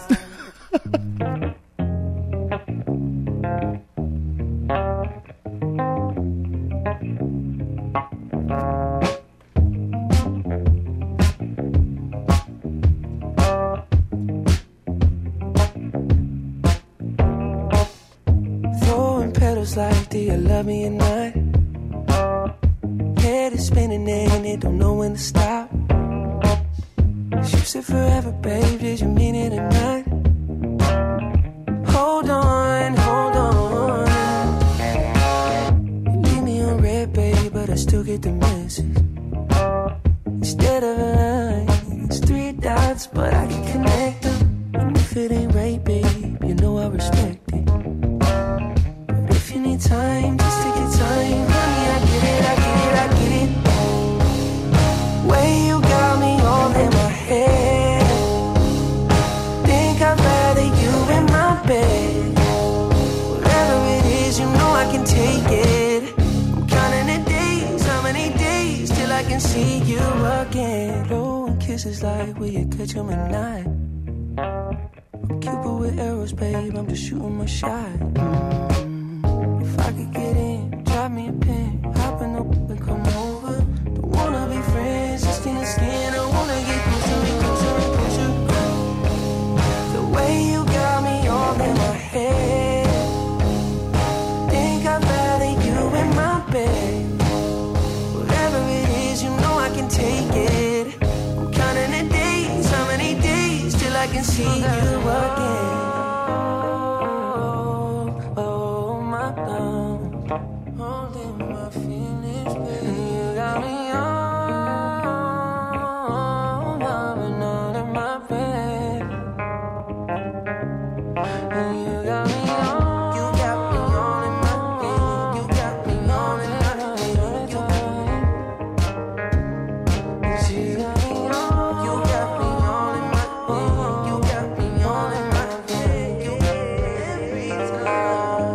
H: Throwing petals like, do you love me or not? Head is spinning and it don't know when to stop. You said forever, babe, did you mean it or not? Hold on, hold on. You leave me on red, babe, but I still get the message. Instead of a line, it's three dots, but I can connect them. And if it ain't right, babe, you know I respect it. But if you need time, just take your time, honey, I get it, I get it, I get it. Way you got me all in my head. Think I'd rather you in my bed. Whatever it is, you know I can take it. I'm counting the days, how many days till I can you again. Blowing kisses like will you catch 'em at night? Cupid with arrows, babe, I'm just shooting my shot. Mm, if I could get in, drop me a pin, hop in the and come over. Don't wanna be friends, just skin to skin. I wanna get closer and closer and closer. The way you got me all in my head, think I'd rather you in my bed. Whatever it is, you know I can take it. I'm counting the days, how many days till I can see you again. Oh, oh my God, holding my feelings, baby. You got me on, I'm out of my bed. And you got me on, you got me on in my head. You got me on in my head all the time. You got me on, you got me on in my head. You got me on in my head. You got me every time.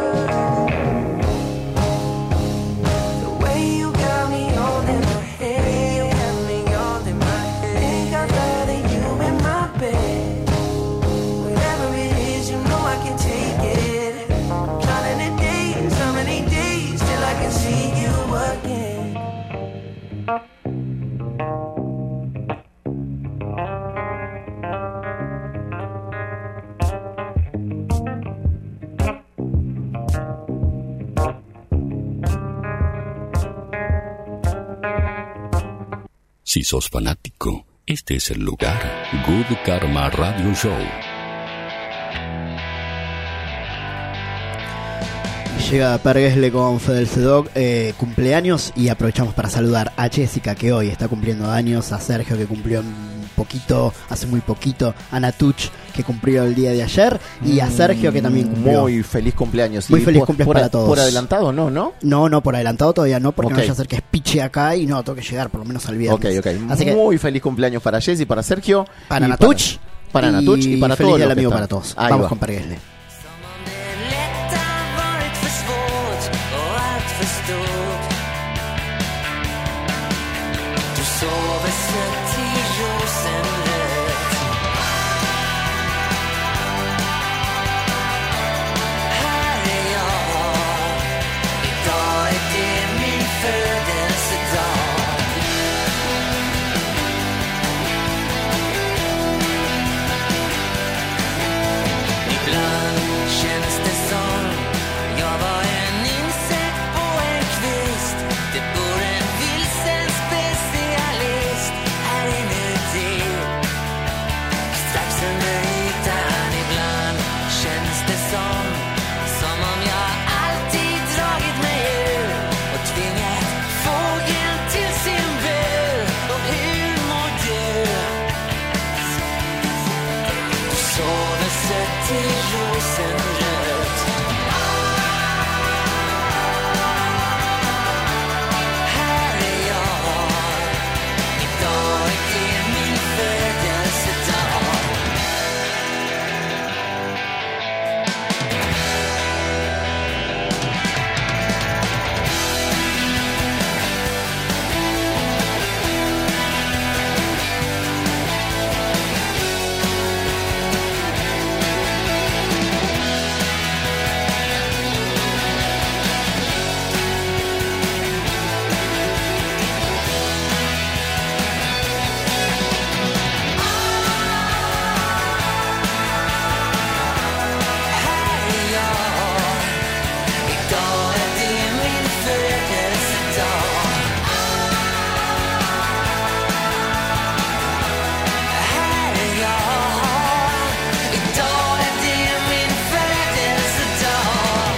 H: The way you got me all in my head, you got me all in my head. Think I'd rather you in my bed. Whatever it is, you know I can take it. Counting the days, how many days till I can see you again.
A: Si sos fanático, este es el lugar. Good Karma Radio Show.
D: Llega Perguesle con Fedel Sedok, eh, cumpleaños, y aprovechamos para saludar a Jessica, que hoy está cumpliendo años, a Sergio, que cumplió un poquito, hace muy poquito, a Natuch, que cumplió el día de ayer, y a Sergio, que también cumplió.
E: Muy feliz cumpleaños.
D: Muy
E: Y
D: feliz
E: por-
D: cumpleaños
E: por,
D: para todos.
E: Por adelantado, no, ¿no?
D: No, no, por adelantado todavía no, porque
E: Ok.
D: no vaya a ser que es piche acá y no, tengo que llegar por lo menos al viernes.
E: Ok, ok.
D: Así que
E: Muy feliz cumpleaños para Jessy, para Sergio.
D: para
E: y
D: Natuch,
E: Para, para Natuch y para
D: feliz
E: todos
D: día
E: los
D: del amigo
E: que
D: para
E: están.
D: todos.
E: Ahí
D: Vamos
E: va.
D: con Perguesle.
H: Lätt har varit för svårt och allt för stort. Du sover sött i rosenrött. Här är jag, idag är det min födelsedag. Ibland känns det som jag var en insekt på en kvist. Det bor en vilsen specialist här inuti. Strax under ytan. Ibland känns det som Som om jag alltid dragit mig ur och tvingat fågeln till sin bur. Och hur mår du? Du sover sött i rosenrött. Här är jag, idag är det min födelsedag. Här är jag, idag är det min födelsedag. Här är jag, idag är det min födelsedag.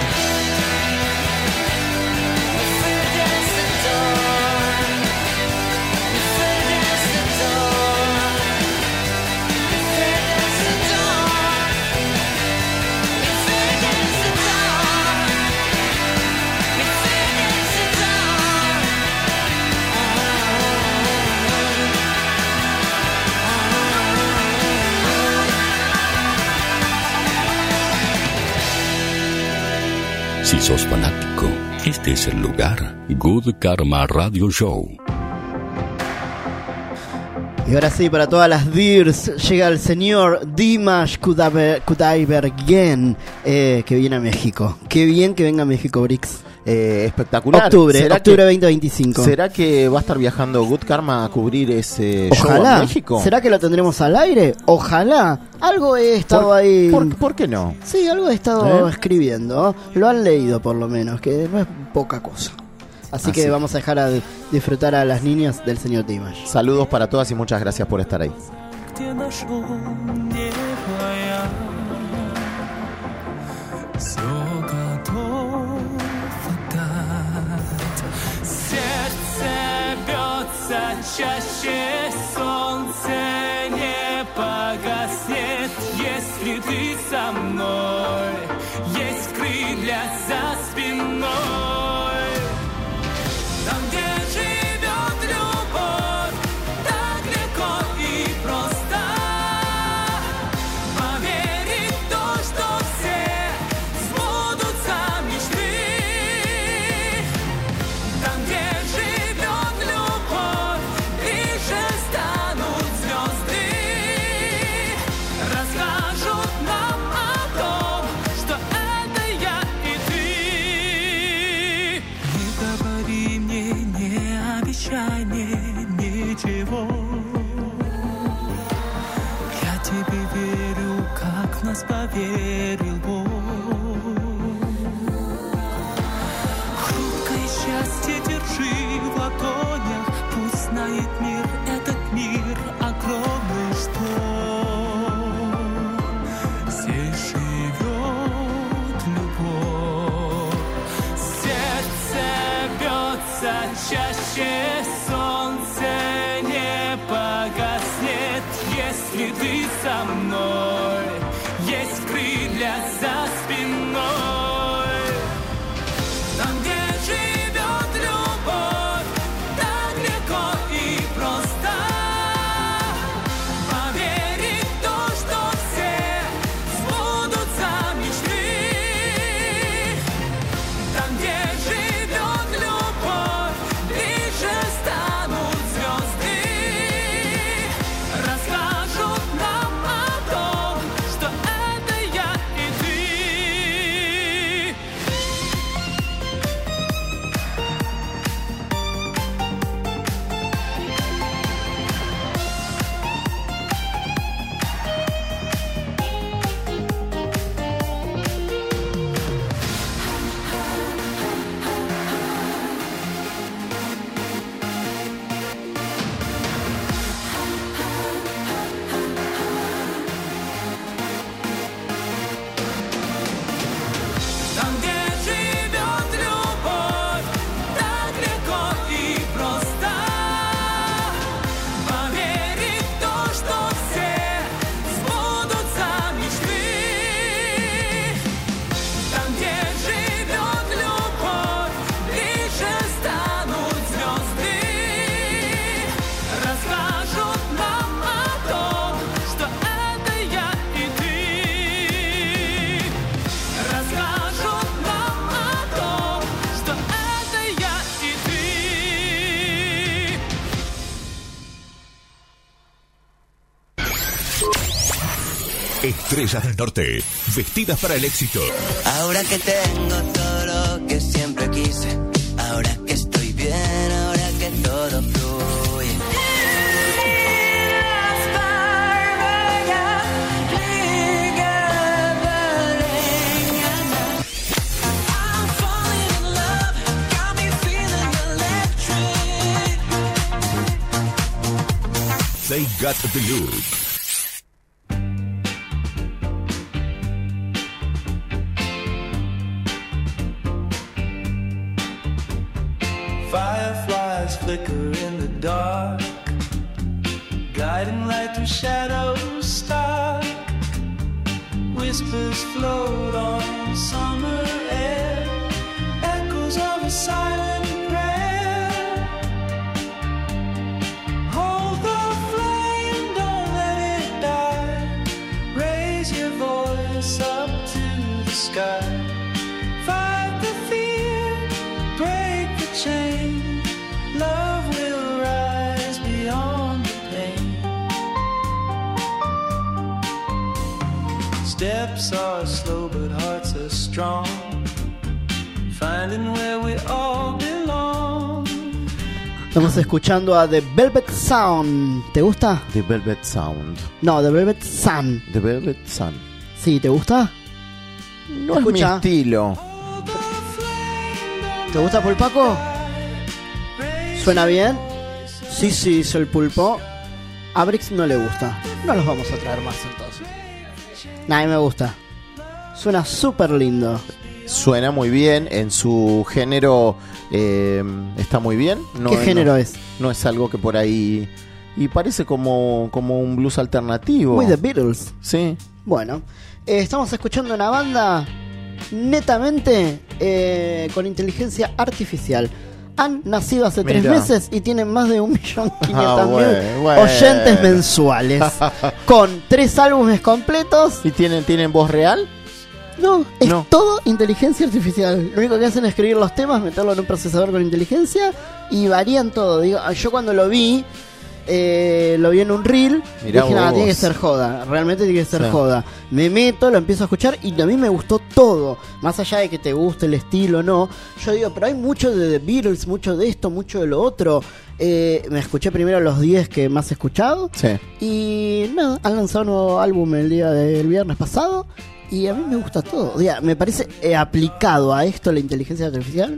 H: Min födelsedag, min födelsedag, min födelsedag. Min födelsedag, min födelsedag.
A: Si sos fanático, este es el lugar. Good Karma Radio Show.
D: Y ahora sí, para todas las Dears, llega el señor Dimash Kudaber- Kudaibergen, eh, que viene a México. Qué bien que venga a México, Brix.
E: Eh, espectacular.
D: Octubre,
E: ¿Será
D: octubre
E: que,
D: veinte veinticinco.
E: ¿Será que va a estar viajando Good Karma a cubrir ese show
D: Ojalá.
E: a México?
D: ¿Será que lo tendremos al aire? Ojalá. Algo he estado
E: ¿Por,
D: ahí.
E: ¿por, ¿Por qué no?
D: Sí, algo he estado
E: ¿Eh?
D: escribiendo. Lo han leído por lo menos, que no es poca cosa. Así
E: Así.
D: que vamos a dejar a disfrutar a las niñas del señor Dimash.
E: Saludos para todas y muchas gracias por estar ahí.
H: Где нашел небо я, всё готов отдать. Сердце бьется чаще, солнце не погаснет, если ты со мной, есть крылья за спиной. Там, где живет любовь, так легко и просто поверить в то, что все сбудутся мечты. Там, где живет любовь, ближе станут звезды, расскажут нам о том, что это я и ты. Не говори мне, не обещай мне ничего. Я тебе верю, как в нас поверил Бог. Хрупкое счастье держи в ладонях, пусть знает мир, этот мир огромный, что здесь живет любовь. Сердце бьется чаще, солнце не погаснет, если ты со мной, есть крылья за спиной. Там, где живет любовь, так легко и просто поверить в то, что все сбудутся мечты. Там, где живет любовь, ближе станут звезды, расскажут нам о том, что это я и ты. Там, где живет любовь, так легко и просто поверить в то, что все сбудутся мечты. Там, где живет любовь, ближе станут звезды, расскажут нам о том, что это я и ты. Расскажут нам о том, что это я и ты.
B: Estrellas del Norte, vestidas para el éxito.
G: Ahora que tengo todo lo que siempre quise, ahora que estoy bien, ahora que todo fluye.
B: They got the look.
H: Fireflies flicker in the dark, guiding light through shadows stark. Whispers float on summer air, echoes of a silent prayer. Hold the flame, don't let it die. Raise your voice up to the sky. Fight the fear, break the chain. Love will rise beyond the pain.
L: Steps are slow but hearts are strong, finding where we all belong.
D: Estamos escuchando a The Velvet Sound. ¿Te gusta?
E: The Velvet Sound.
D: No, The Velvet Sun.
E: The Velvet Sun.
D: Sí, ¿te gusta?
E: No es mi estilo.
D: ¿Te gusta Pulpaco? ¿Suena bien? Sí, sí, hizo el pulpo. A Brix no le gusta. No los vamos a traer más entonces. Nah, a mí me gusta. Suena súper lindo.
E: Suena muy bien. En su género eh, está muy bien. No,
D: ¿Qué género
E: no,
D: es?
E: No es algo que por ahí... Y parece como, como un blues alternativo.
D: Muy The Beatles.
E: Sí.
D: Bueno, eh, estamos escuchando una banda netamente eh, con inteligencia artificial. Han nacido hace
E: Mira.
D: tres meses y tienen más de un millón quinientos
E: Ah,
D: mil
E: bueno, bueno.
D: oyentes mensuales. Con tres álbumes completos.
E: ¿Y tienen, tienen voz real?
D: No, es
E: No.
D: todo inteligencia artificial. Lo único que hacen es escribir los temas, meterlo en un procesador con inteligencia y varían todo. Digo, yo cuando lo vi, eh, lo vi en un reel,
E: Mirá
D: dije, nada,
E: vos.
D: tiene que ser joda. Realmente tiene que ser
E: Sí.
D: joda. Me meto, lo empiezo a escuchar y a mí me gustó todo. Más allá de que te guste el estilo o no, yo digo, pero hay mucho de The Beatles, mucho de esto, mucho de lo otro. Eh, me escuché primero los diez que más he escuchado.
E: Sí.
D: Y nada, han lanzado un nuevo álbum el día del viernes pasado. Y a mí me gusta todo. O sea, me parece eh, aplicado a esto la inteligencia artificial.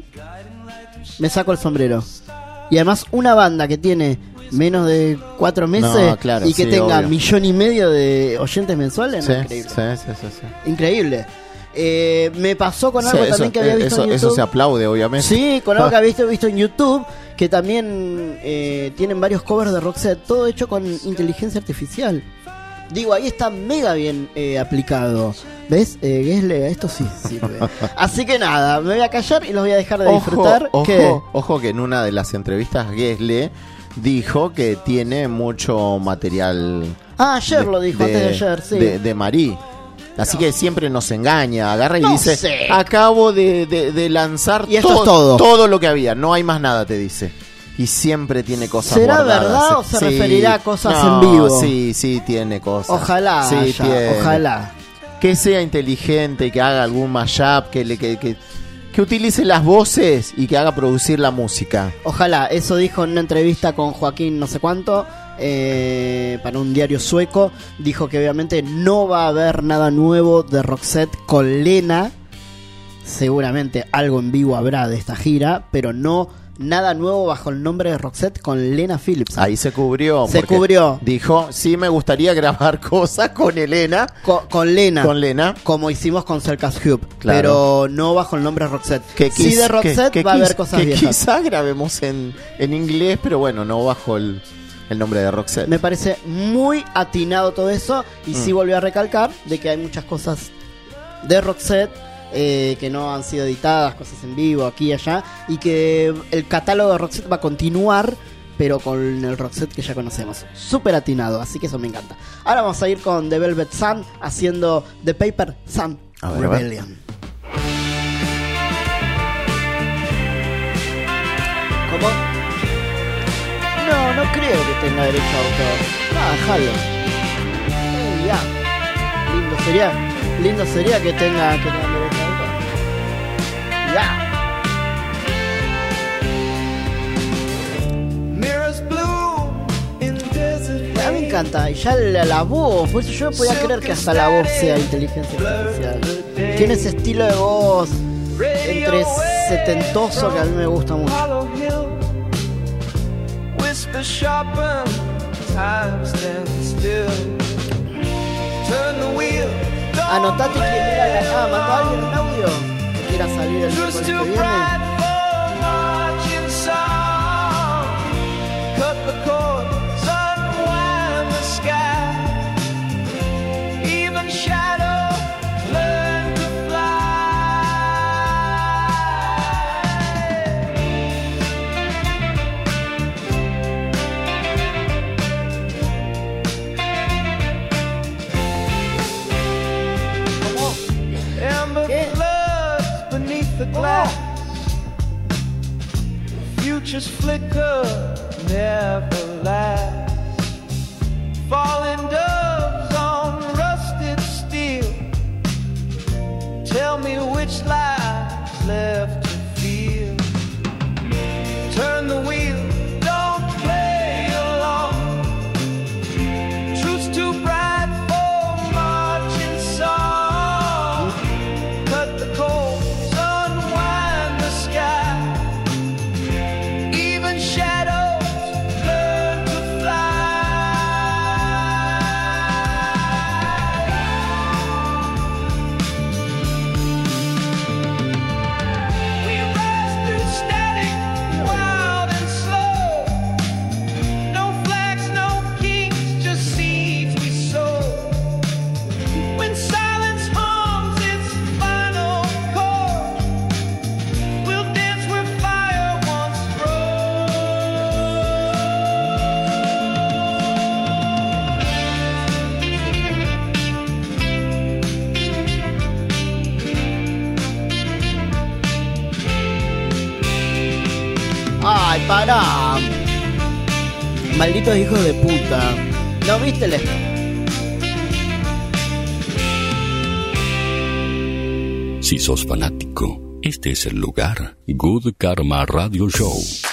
D: Me saco el sombrero. Y además una banda que tiene menos de cuatro meses
E: No, claro,
D: y que
E: sí,
D: tenga
E: obvio.
D: millón y medio de oyentes mensuales,
E: Sí,
D: no, increíble.
E: sí, sí, sí, sí.
D: Increíble. Eh, me pasó con
E: Sí,
D: algo
E: eso,
D: también que había visto
E: eso,
D: en YouTube.
E: eso se aplaude, obviamente.
D: Sí, con algo que había visto, visto en YouTube, que también eh, tienen varios covers de Roxette, todo hecho con inteligencia artificial. Digo, ahí está mega bien eh, aplicado. ¿Ves? Eh, Gessle, esto sí sirve. Así que nada, me voy a callar y los voy a dejar de disfrutar.
E: Ojo,
D: ¿Qué?
E: ojo, ojo que en una de las entrevistas Gessle dijo que tiene mucho material.
D: Ah, ayer lo dijo, antes de ayer, sí.
E: De, de Marí. Así que siempre nos engaña, agarra y
D: No
E: dice,
D: sé.
E: acabo de, de- de lanzar
D: Y esto
E: to-
D: es todo.
E: todo lo que había, no hay más nada, te dice. Y siempre tiene cosas
D: ¿Será
E: guardadas.
D: verdad o se referirá a cosas
E: No,
D: en vivo?
E: Sí, sí, tiene cosas.
D: Ojalá
E: Sí,
D: haya,
E: tiene.
D: ojalá.
E: Que sea inteligente, que haga algún mashup, que, le, que, que, que utilice las voces y que haga producir la música.
D: Ojalá, eso dijo en una entrevista con Joaquín no sé cuánto, eh, para un diario sueco. Dijo que obviamente no va a haber nada nuevo de Roxette con Lena. Seguramente algo en vivo habrá de esta gira, pero no nada nuevo bajo el nombre de Roxette con Lena Phillips.
E: Ahí se cubrió.
D: Se
E: porque
D: cubrió.
E: Dijo, sí me gustaría grabar cosas con Elena.
D: Con, con Lena.
E: Con Lena.
D: Como hicimos con Circus Hub.
E: Claro.
D: Pero no bajo el nombre de Roxette.
E: Que
D: sí,
E: quiz-
D: de Roxette
E: que- que
D: va a
E: quiz-
D: haber cosas
E: que
D: viejas.
E: quizás grabemos en, en inglés, pero bueno, no bajo el, el nombre de Roxette.
D: Me parece muy atinado todo eso. Y
E: Mm.
D: sí volvió a recalcar de que hay muchas cosas de Roxette eh, que no han sido editadas, cosas en vivo, aquí y allá. Y que el catálogo de Roxette va a continuar, pero con el Roxette que ya conocemos. Súper atinado, así que eso me encanta. Ahora vamos a ir con The Velvet Sun haciendo The Paper Sun
E: A ver, a ver.
D: Rebellion. ¿Cómo? No, no creo que tenga derecho a autor. Ah, déjalo. Eh, ya. Lindo sería, lindo sería que tenga, que tenga derecho a autor. Ya. A mí me encanta, y ya la, la voz, por eso yo no podía creer que hasta la voz sea inteligencia artificial. Tiene ese estilo de voz entre setentoso que a mí me gusta mucho.
L: Whisper sharpen, time stands still. Turn the wheel.
D: Anotate quién era la... Ah, mandó a alguien un audio que quiera salir el miércoles que viene.
L: Marching song. Cut the cords, unwind the sky. Even shadow learn to Amber floods beneath the glass. Futures flicker, never last. Falling doves on rusted steel.
D: pará. Malditos hijos de puta. ¿No viste el...
A: Si sos fanático, este es el lugar. Good Karma Radio Show.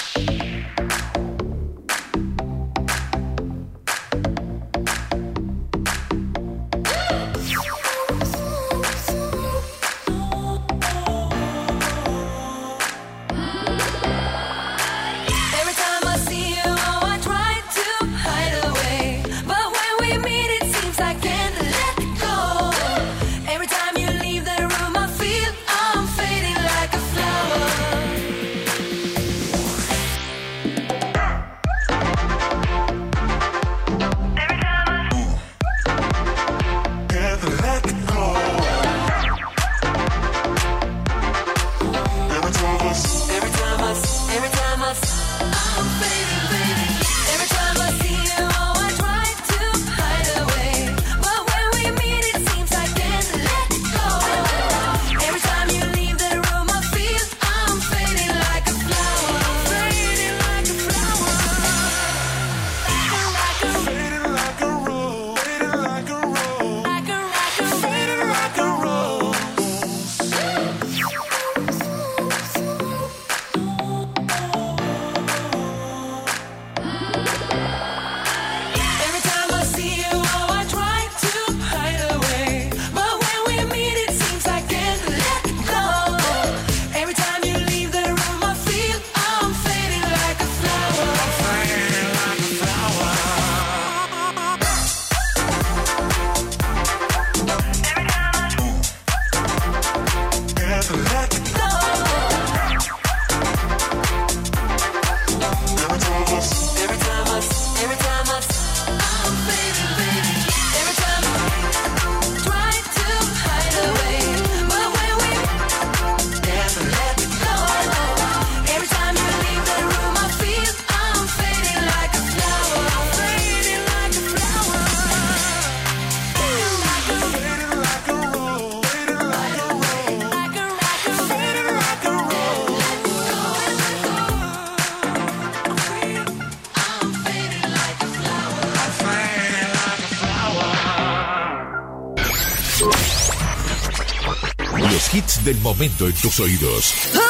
B: Los hits del momento en tus oídos.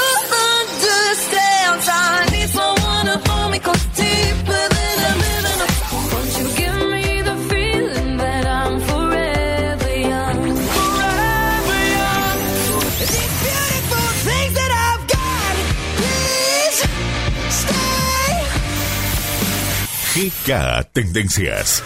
B: G K Tendencias.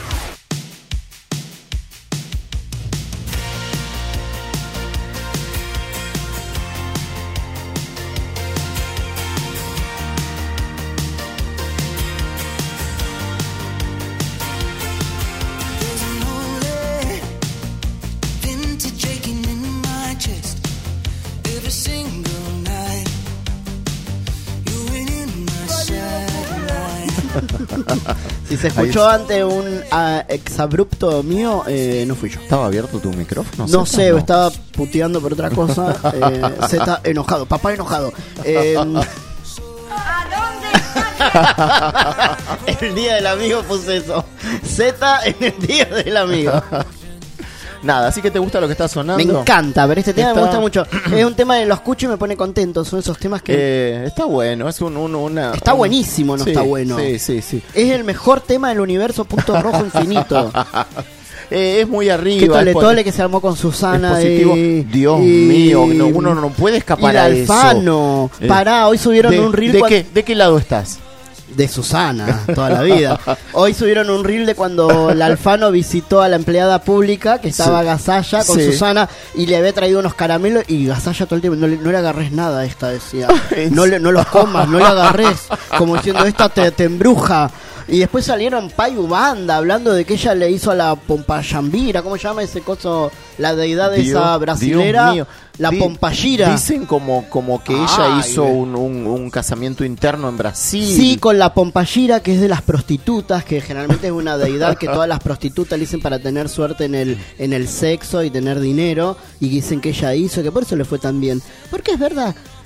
D: Si se escuchó antes un uh, exabrupto mío, eh, no fui yo.
E: ¿Estaba abierto tu micrófono?
D: No
E: Zeta,
D: sé,
E: no.
D: estaba puteando por otra cosa. eh, Z enojado, papá enojado. Eh, el día del amigo puse eso. Z en el día del amigo.
E: Nada, así que te gusta lo que está sonando.
D: Me encanta, pero este tema
E: Está...
D: me gusta mucho. Es un tema que lo escucho y me pone contento. Son esos temas que...
E: Eh, está bueno, es un... un una,
D: está
E: un...
D: buenísimo, no
E: sí,
D: está bueno.
E: Sí, sí, sí.
D: Es el mejor tema del universo, punto rojo infinito.
E: eh, es muy arriba.
D: Que tole
E: es
D: tole que se armó con Susana.
E: Es positivo.
D: Y,
E: Dios
D: y,
E: mío, no, uno no puede escapar
D: y
E: a
D: Alfano.
E: eso.
D: Pará, hoy subieron
E: de,
D: un reel.
E: ¿de,
D: cuando...
E: qué, ¿De qué lado estás?
D: De Susana, toda la vida. Hoy subieron un reel de cuando el Alfano visitó a la empleada pública que estaba
E: Sí.
D: Gasalla con
E: Sí.
D: Susana y le había traído unos caramelos y Gasalla todo el tiempo, no le, no le agarres nada a esta, decía. No, le, no los comas, no le agarres. Como diciendo, esta te, te embruja. Y después salieron Payu Banda hablando de que ella le hizo a la Pompayambira, ¿cómo se llama ese coso? La deidad de
E: Dios,
D: esa brasilera,
E: Dios mío.
D: la
E: Di-
D: Pompayira.
E: Dicen como, como que ella
D: Ay,
E: hizo
D: ve.
E: un, un, un casamiento interno en Brasil.
D: Sí, con la Pompayira, que es de las prostitutas, que generalmente es una deidad que todas las prostitutas le dicen para tener suerte en el, en el sexo y tener dinero, y dicen que ella hizo, que por eso le fue tan bien. Porque es verdad,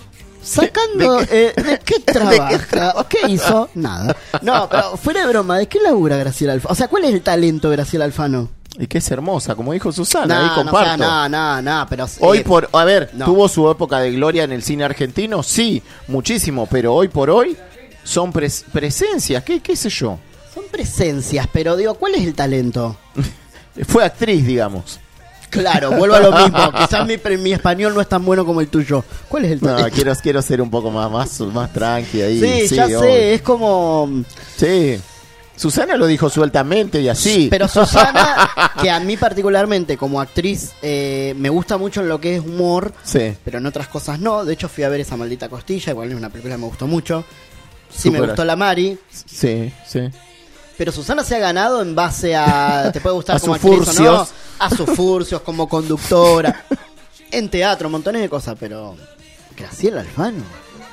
D: Sacando,
E: ¿De qué?
D: eh, ¿de qué trabaja? ¿Qué hizo? Nada. No, pero fuera de broma, ¿de qué labura Graciela Alfano? O sea, ¿cuál es el talento de Graciela Alfano?
E: Y que es hermosa, como dijo Susana,
D: No,
E: ahí
D: no,
E: comparto.
D: no, no, no, pero...
E: Hoy
D: eh,
E: por, a ver,
D: no.
E: ¿tuvo su época de gloria en el cine argentino? Sí, muchísimo, pero hoy por hoy son pres- presencias, ¿qué, qué sé yo?
D: Son presencias, pero digo, ¿cuál es el talento?
E: Fue actriz, digamos.
D: Claro, vuelvo a lo mismo. Quizás mi, mi español no es tan bueno como el tuyo. ¿Cuál es el
E: No,
D: talento?
E: quiero, quiero ser un poco más, más, más tranqui ahí.
D: Sí, ya
E: obvio.
D: sé, es como...
E: Sí. Susana lo dijo sueltamente y así.
D: Pero Susana, que a mí particularmente como actriz eh, me gusta mucho en lo que es humor,
E: Sí.
D: pero en otras cosas no. De hecho fui a ver esa maldita costilla, igual es una película que me gustó mucho. Sí me
E: Súper.
D: gustó la Mari,
E: Sí, sí.
D: pero Susana se ha ganado en base a... Te puede gustar
E: A
D: como
E: sus
D: actriz o no,
E: furcios.
D: a sus furcios, como conductora, en teatro, montones de cosas, pero... Graciela Alfano.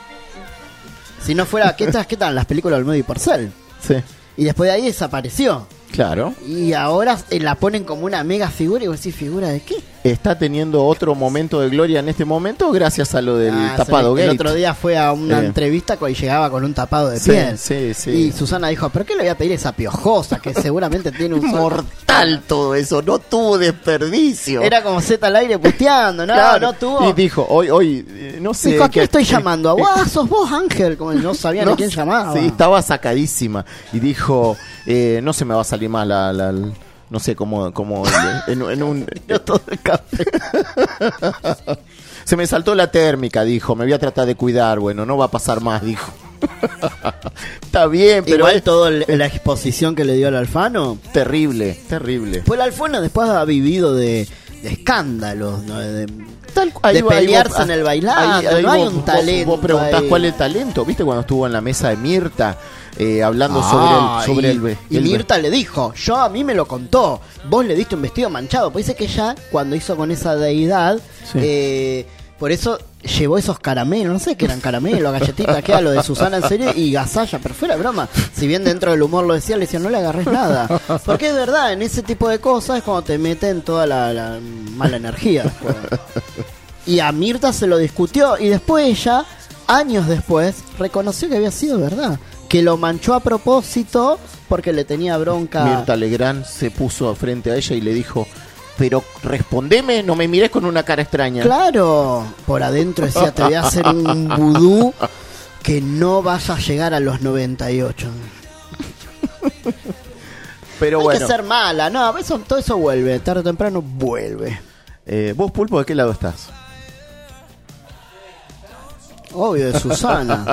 D: Si no fuera... ¿Qué tal, qué tal las películas de Olmedo y Porcel?
E: Sí.
D: Y después de ahí desapareció.
E: Claro.
D: Y ahora eh, la ponen como una mega figura y vos decís, ¿figura de qué?
E: Está teniendo otro momento de gloria en este momento gracias a lo del
D: Ah,
E: tapado
D: se ve-
E: gate.
D: El otro día fue a una
E: Eh.
D: entrevista y llegaba con un tapado de
E: Sí,
D: piel.
E: sí, sí.
D: Y Susana dijo, ¿pero qué le voy a pedir a esa piojosa que seguramente tiene un sol?
E: Mortal todo eso, no tuvo desperdicio.
D: Era como Z al aire puteando, no,
E: Claro.
D: no tuvo.
E: Y dijo, hoy, hoy, eh, no sé.
D: Dijo, ¿a quién
E: qué-
D: estoy
E: eh,
D: llamando? ¿A vos? Ah, sos vos, Ángel. Como no sabía
E: no
D: ni quién
E: sé,
D: llamaba.
E: Sí, estaba sacadísima. Y dijo, eh, no se me va a salir más la... la- la- no sé, como, como en, en un...
D: todo el café.
E: Se me saltó la térmica, dijo. Me voy a tratar de cuidar. Bueno, no va a pasar más, dijo. Está bien, pero
D: Igual
E: es
D: toda la exposición que le dio al Alfano.
E: terrible, terrible.
D: Pues el Alfano después ha vivido de, de escándalos, ¿no? de,
E: Tal-
D: de
E: ahí va- ahí
D: pelearse
E: vos-
D: en el bailando.
E: ahí- ahí
D: no hay
E: vos-
D: un
E: vos-
D: talento.
E: Vos preguntás
D: ahí.
E: cuál es el talento. ¿Viste cuando estuvo en la mesa de Mirta eh, hablando
D: Ah,
E: sobre el...
D: y,
E: Sobre el,
D: y
E: el-
D: Mirta le dijo, yo a mí me lo contó, vos le diste un vestido manchado. Pues dice que ella, cuando hizo con esa deidad,
E: Sí.
D: eh, por eso llevó esos caramelos, no sé qué eran caramelos, galletitas, que era lo de Susana en serio, y gasalla, pero fuera de broma. Si bien dentro del humor lo decía, le decía, no le agarres nada. Porque es verdad, en ese tipo de cosas es cuando te meten toda la, la mala energía. Después. Y a Mirta se lo discutió, y después ella, años después, reconoció que había sido verdad. Que lo manchó a propósito porque le tenía bronca.
E: Mirta Legrand se puso frente a ella y le dijo, pero respondeme, no me mires con una cara extraña.
D: Claro, por adentro decía, te voy a hacer un vudú que no vas a llegar a los noventa y ocho.
E: Pero
D: Hay
E: bueno,
D: que ser mala, no, eso, todo eso vuelve, tarde o temprano vuelve.
E: eh, vos, Pulpo, ¿de qué lado estás?
D: Obvio, de Susana.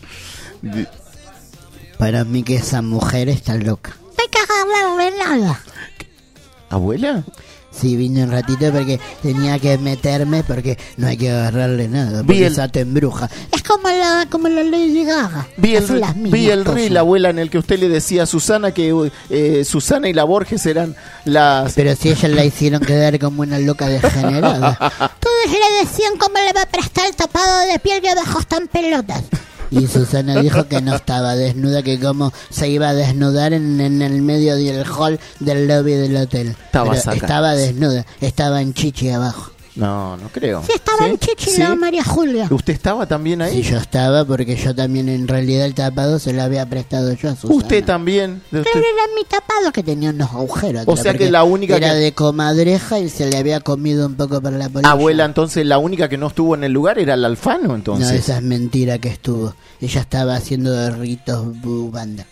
D: Para mí que esa mujer está loca. No hay que agarrarle nada.
E: ¿Abuela?
D: Sí, vine un ratito porque tenía que meterme porque no hay que agarrarle nada.
E: Vi
D: Porque
E: el-
D: esa te embruja. Es como la, como la Lady Gaga.
E: Vi el,
D: Hacen las mismas
E: vi el
D: cosas.
E: reel, abuela, en el que usted le decía a Susana que eh, Susana y la Borges eran las...
D: Pero si ellas la hicieron quedar como una loca degenerada.
M: Todos le decían cómo le va a prestar el tapado de piel que abajo están pelotas.
D: Y Susana dijo que no estaba desnuda, que como se iba a desnudar en, en el medio del hall del lobby del hotel.
E: Estaba
D: Pero
E: saca.
D: estaba desnuda, estaba en chichi abajo.
E: No, no creo.
M: Sí, estaba en Chichi
E: ¿Sí?
M: la María Julia.
E: ¿Usted estaba también ahí?
D: Sí, yo estaba porque yo también en realidad el tapado se lo había prestado yo a Susana.
E: ¿Usted también? ¿De usted?
M: Pero era mi tapado.
D: Que tenía unos agujeros.
E: O
D: atrás,
E: sea que
D: porque
E: la única
D: era
E: que-
D: de comadreja y se le había comido un poco por la polilla.
E: Abuela, entonces la única que no estuvo en el lugar era el Alfano,
D: No,
E: entonces.
D: esa es mentira que estuvo. Ella estaba haciendo ritos bubanda.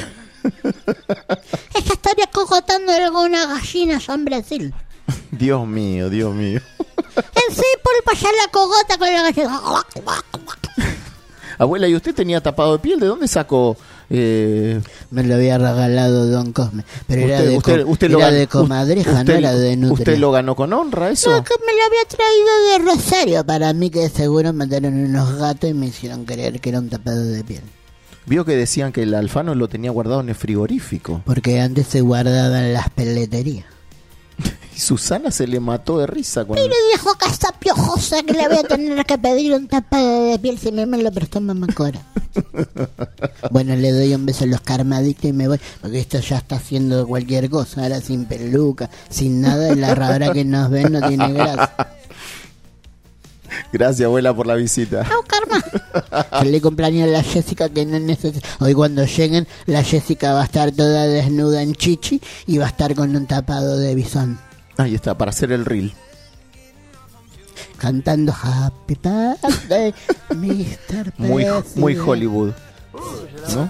M: Ella estaría cogotando alguna gallina allá en Brasil.
E: Dios mío, Dios mío.
M: En sí, Pulpo ya la cogota con la gallina.
E: Abuela, ¿y usted tenía tapado de piel? ¿De dónde sacó? Eh,
D: Me lo había regalado Don Cosme. Pero era
E: usted-
D: de,
E: usted-
D: co-
E: usted lo
D: era
E: ganó-
D: de comadreja, no
E: usted-
D: era de nutria.
E: ¿Usted lo ganó con honra, eso?
M: No, que me lo había traído de Rosario.
D: Serio, para mí que seguro mataron unos gatos y me hicieron creer que era un tapado de piel.
E: Vio que decían que el Alfano lo tenía guardado en el frigorífico.
D: Porque antes se guardaban en las peleterías.
E: Y Susana se le mató de risa cuando...
M: Y le dijo que está piojosa que le voy a tener que pedir un tapado de piel si me, me lo prestó mamá Cora.
D: Bueno, le doy un beso a los karmadictos y me voy. Porque esto ya está haciendo cualquier cosa. Ahora sin peluca, sin nada. Y la rara que nos ven no tiene gracia.
E: Gracias, abuela, por la visita.
M: Chau, Karma. Feliz cumpleaños a la Jessica, que no necesita. Hoy cuando lleguen, la Jessica va a estar toda desnuda en chichi y va a estar con un tapado de bisón.
E: Ahí está, para hacer el reel.
M: Cantando Happy Birthday, mister
E: Muy,
M: President.
E: muy Hollywood, ¿no?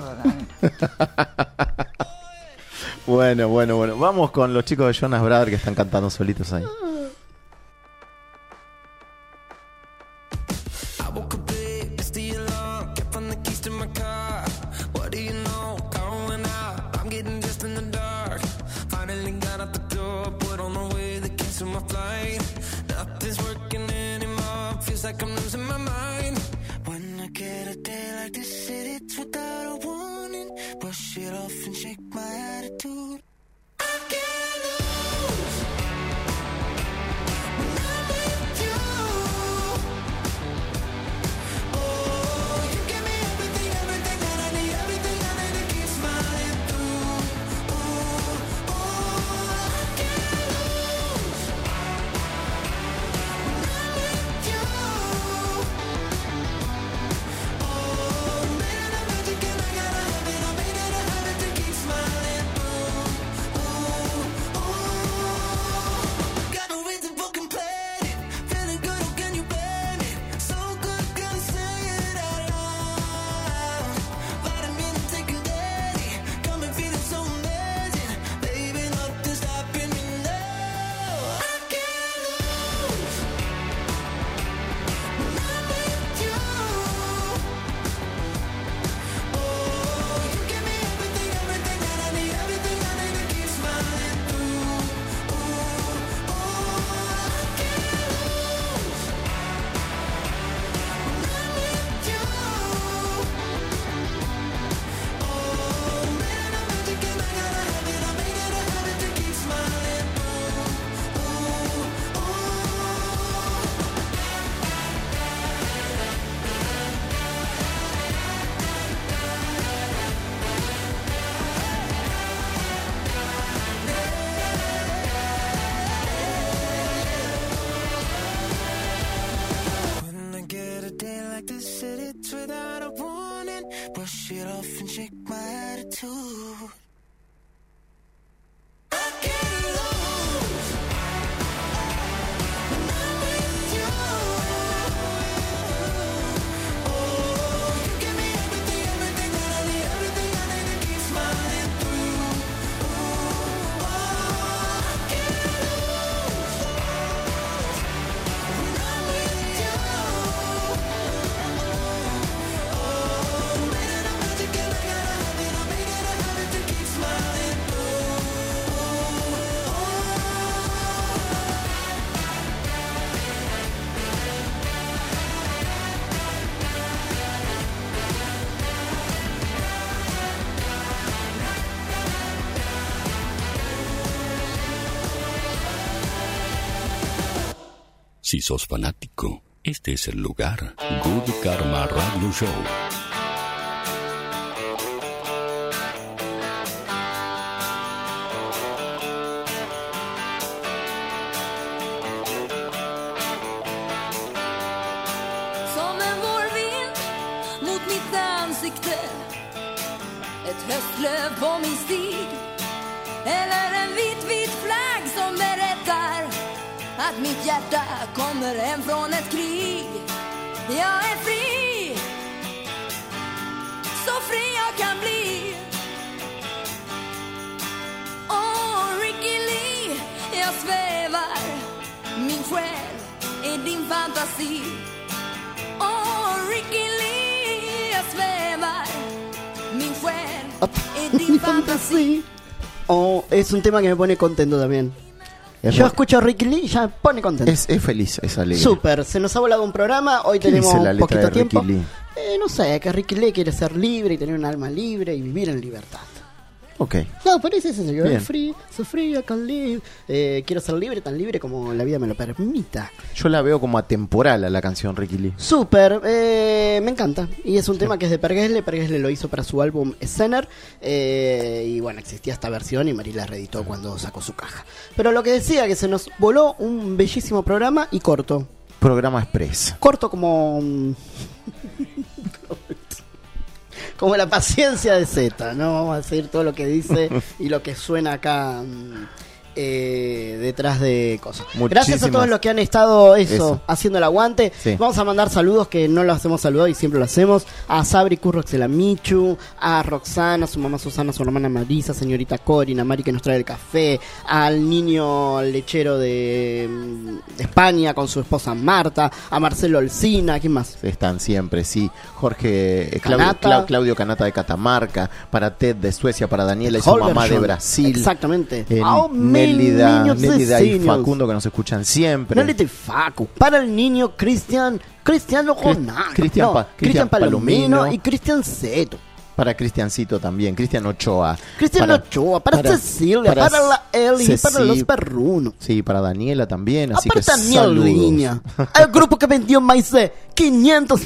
E: Bueno, bueno, bueno. Vamos con los chicos de Jonas Brothers que están cantando solitos ahí.
H: Like I'm losing my mind. When I get a day like this, it hits without a warning. Brush it off and shake my attitude. I can't lose when I'm with you. Oh, you give me everything, everything that I need, everything I need to keep smiling through. Oh, oh, I can't lose when I'm with you. Brush it off and shake my attitude. I can't lose when I'm with you. Oh, you give me everything, everything that I need, everything I need to keep smiling through. Oh, I can't lose when I'm with you.
A: Si sos fanático, este es el lugar. Good Karma Radio Show.
I: Som en vårvind mot mitt ansikte, ett höstlöv på min stig, eller en vit, vit flagg som berättar att mitt hjärta kommer hem från ett krig. Jag är fri, så fri jag kan bli. Åh, Ricky Lee, jag svävar, min själ är din fantasi. Åh, Ricky Lee, jag svävar, min själ är din fantasi.
D: Oh, es un tema que me pone contento también. Yo escucho a Ricky Lee y ya me pone contento.
E: Es, es feliz, es alegre.
D: Súper, se nos ha volado un programa, hoy
E: ¿Qué
D: tenemos
E: dice la
D: un
E: letra
D: poquito
E: de
D: de tiempo.
E: Ricky Lee?
D: Eh, no sé, que Ricky Lee quiere ser libre y tener un alma libre y vivir en libertad.
E: Ok.
D: No, parece eso, yo
E: Bien.
D: free, so free, I can live. Eh, quiero ser libre, tan libre como la vida me lo permita.
E: Yo la veo como atemporal a la canción Ricky Lee.
D: Súper, eh, me encanta. Y es un tema que es de Per Gessle. Per Gessle lo hizo para su álbum Scener. Eh, y bueno, existía esta versión y Marí la reeditó cuando sacó su caja. Pero lo que decía, que se nos voló un bellísimo programa y corto.
E: Programa Express.
D: Corto como... como la paciencia de Z, ¿no? Vamos a decir todo lo que dice y lo que suena acá eh, detrás de cosas.
E: Muchísimas.
D: Gracias a todos los que han estado eso,
E: Eso.
D: haciendo el aguante.
E: Sí.
D: Vamos a mandar saludos que no los hemos saludado y siempre lo hacemos. A Sabri Curroxela Michu, a Roxana, su mamá Susana, su hermana Marisa, señorita Corina, Mari que nos trae el café, al niño lechero de, de España con su esposa Marta, a Marcelo Olcina, ¿quién más?
E: Están siempre, sí. Jorge, eh, Claudio,
D: Canata.
E: Clau- Claudio Canata de Catamarca, para Ted de Suecia, para Daniela y su mamá de
D: Holgersson.
E: Brasil.
D: Exactamente.
E: Eh,
D: Oh, mil
E: Nélida,
D: niños
E: Nélida y
D: vecinos.
E: Facundo que nos escuchan siempre.
D: Nélida y Facu. Para el niño Cristian, Cristiano Ronaldo.
E: Cristian
D: no,
E: Pa-
D: Cristian
E: Cristian
D: Palomino,
E: Palomino.
D: y Cristian Zeto.
E: Para Cristiancito también, Cristian Ochoa.
D: Cristian Ochoa, para, Cecilia, para, la Eli, para los perrunos.
E: Sí, para Daniela también, así
D: Para
E: que
D: Daniel
E: saludos.
D: Liña. El grupo que vendió más de quinientos.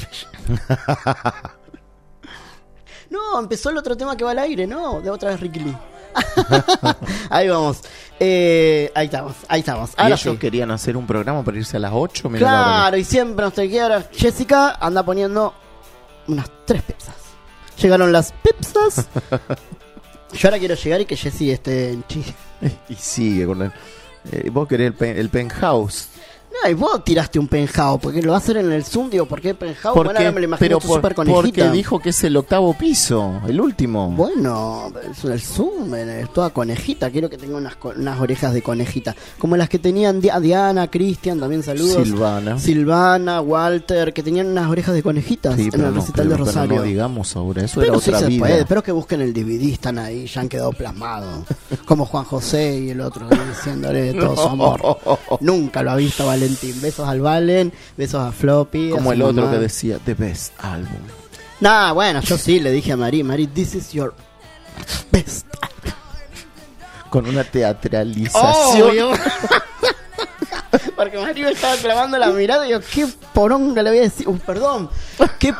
D: No, empezó el otro tema que va al aire, ¿no? De otra vez Ricky Lee. Ahí vamos. Eh, ahí estamos, ahí estamos.
E: Y
D: Ahora
E: ellos
D: sí.
E: querían hacer un programa para irse a las ocho. Mirá la hora
D: Claro, y siempre nos trae ahora. Jessica anda poniendo unas tres pizzas. Llegaron las pizzas. Yo ahora quiero llegar y que Jessie esté en Chile.
E: que- Y sigue con el... eh, vos querés el, pen- el penthouse.
D: No, y vos tiraste un penthouse, porque lo va a hacer en el Zoom, digo, ¿por qué penthouse?
E: ¿Por
D: Bueno,
E: qué?
D: ahora me lo imagino
E: Pero
D: tú
E: por-
D: súper
E: porque
D: conejita.
E: dijo que es el octavo piso, el último.
D: Bueno, es el Zoom, es toda conejita. Quiero que tenga unas, co- unas orejas de conejita. Como las que tenían Di- Diana, Cristian, también saludos.
E: Silvana.
D: Silvana, Walter, que tenían unas orejas de conejitas
E: Sí,
D: en
E: pero
D: el
E: no,
D: recital
E: pero-
D: de
E: pero
D: Rosario.
E: no digamos ahora, eso
D: Pero
E: era
D: sí
E: otra
D: se
E: vida.
D: puede, pero que busquen el D V D, están ahí, ya han quedado plasmados. Como Juan José y el otro, ahí diciéndole todo su amor. Nunca lo ha visto Valentín. Besos al Valen, besos a Floppy. a
E: Como
D: su
E: el otro
D: mamá.
E: que decía, The Best Album.
D: Nah, bueno, yo sí le dije a Mari, Mari, this is your best.
E: Con una teatralización.
D: Obvio. Porque Mari me estaba clavando la mirada y yo, qué poronga le voy a decir. Uh, perdón. Qué...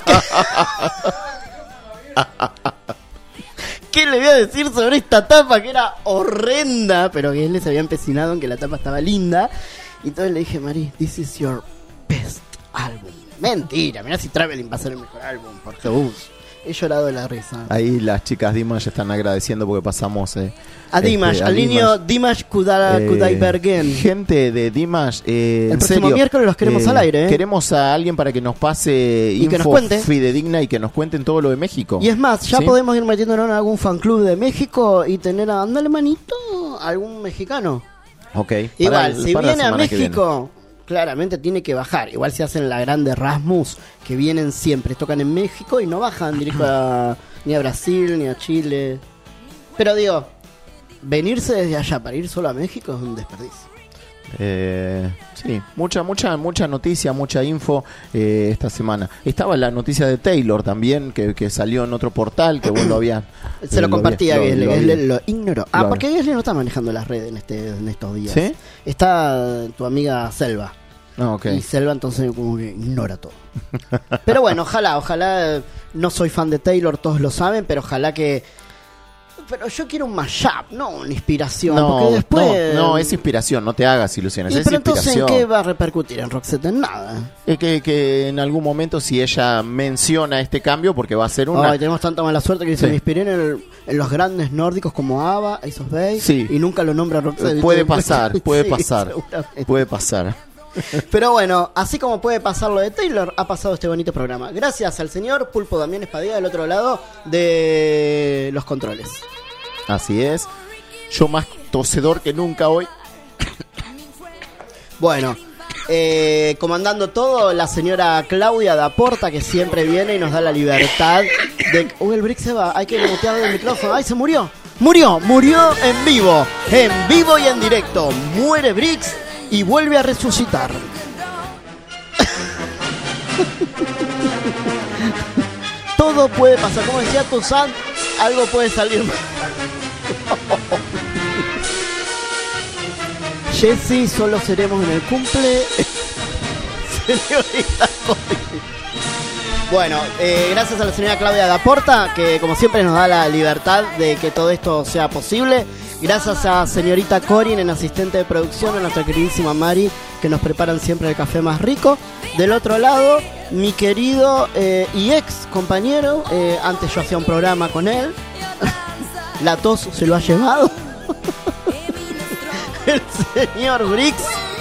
D: ¿Qué le voy a decir sobre esta tapa que era horrenda? Pero que él les había empecinado en que la tapa estaba linda. Y entonces le dije, Mari, this is your best album. Mentira, mirá si Traveling va a ser el mejor álbum, por Jesús. He llorado de la risa.
E: Ahí las chicas Dimash están agradeciendo porque pasamos eh,
D: A Dimash,
E: este, a
D: al niño Dimash Kuda-
E: Eh,
D: Kudaibergen.
E: Gente de Dimash, eh,
D: El
E: en
D: próximo
E: serio,
D: miércoles los queremos al aire, ¿eh?
E: Queremos a alguien para que nos pase
D: Y
E: info
D: que nos cuente.
E: fidedigna y que nos cuenten todo lo de México.
D: Y es más, ya
E: ¿Sí?
D: podemos ir metiéndonos en algún fan club de México y tener a, ándale manito, a algún mexicano.
E: Ok.
D: Igual,
E: para-
D: si
E: para la
D: viene a
E: semana que viene.
D: México, claramente tiene que bajar. Igual se hacen la grande Rasmus, que vienen siempre, tocan en México y no bajan directo a, ni a Brasil, ni a Chile. Pero digo, venirse desde allá para ir solo a México es un desperdicio.
E: Eh, sí, mucha, mucha, mucha noticia, mucha info eh, esta semana. Estaba la noticia de Taylor también, que, que salió en otro portal, que vos lo habías...
D: Se lo compartía,
E: lo-
D: Gesle,
E: lo-
D: Gesle lo ignoró. Ah,
E: lo-
D: porque Gesle no está manejando las redes en, este, en estos días.
E: ¿Sí?
D: Está tu amiga Selva.
E: Ah, ok.
D: Y Selva entonces como que ignora todo. Pero bueno, ojalá, ojalá. No soy fan de Taylor, todos lo saben, pero ojalá que... Pero yo quiero un mashup, no una inspiración.
E: No,
D: porque después...
E: no, no, es inspiración, no te hagas ilusiones,
D: ¿Y
E: es
D: pero entonces en
E: inspiración.
D: qué va a repercutir en Roxette? En nada.
E: Es que, que en algún momento si ella menciona este cambio, porque va a ser una...
D: Ay, tenemos tanta mala suerte que dice,
E: Sí.
D: me inspiré en, el- en los grandes nórdicos como ABBA, Ace of Base,
E: Sí.
D: y nunca lo nombra Roxette.
E: Puede pasar, puede
D: Sí,
E: pasar,
D: seguramente.
E: puede pasar.
D: Pero bueno, así como puede pasar lo de Taylor, ha pasado este bonito programa. Gracias al señor Pulpo Damián Espadilla del otro lado de los controles.
E: Así es. Yo más tosedor que nunca hoy.
D: Bueno, eh, comandando todo, la señora Claudia Daporta, que siempre viene y nos da la libertad de... Uy, el Brick se va, hay que mutear el micrófono. ¡Ay, se murió! ¡Murió! ¡Murió en vivo! En vivo y en directo. Muere Brix y vuelve a resucitar. Todo puede pasar. Como decía Tuzán, algo puede salir mal. Jessy, solo seremos en el cumple. Señorita Cori. Bueno, eh, gracias a la señora Claudia Daporta, que como siempre nos da la libertad de que todo esto sea posible. Gracias a señorita Corin, en asistente de producción, a nuestra queridísima Mari, que nos preparan siempre el café más rico. Del otro lado, mi querido eh, y ex compañero, eh, antes yo hacía un programa con él, la tos se lo ha llevado, el señor Brix.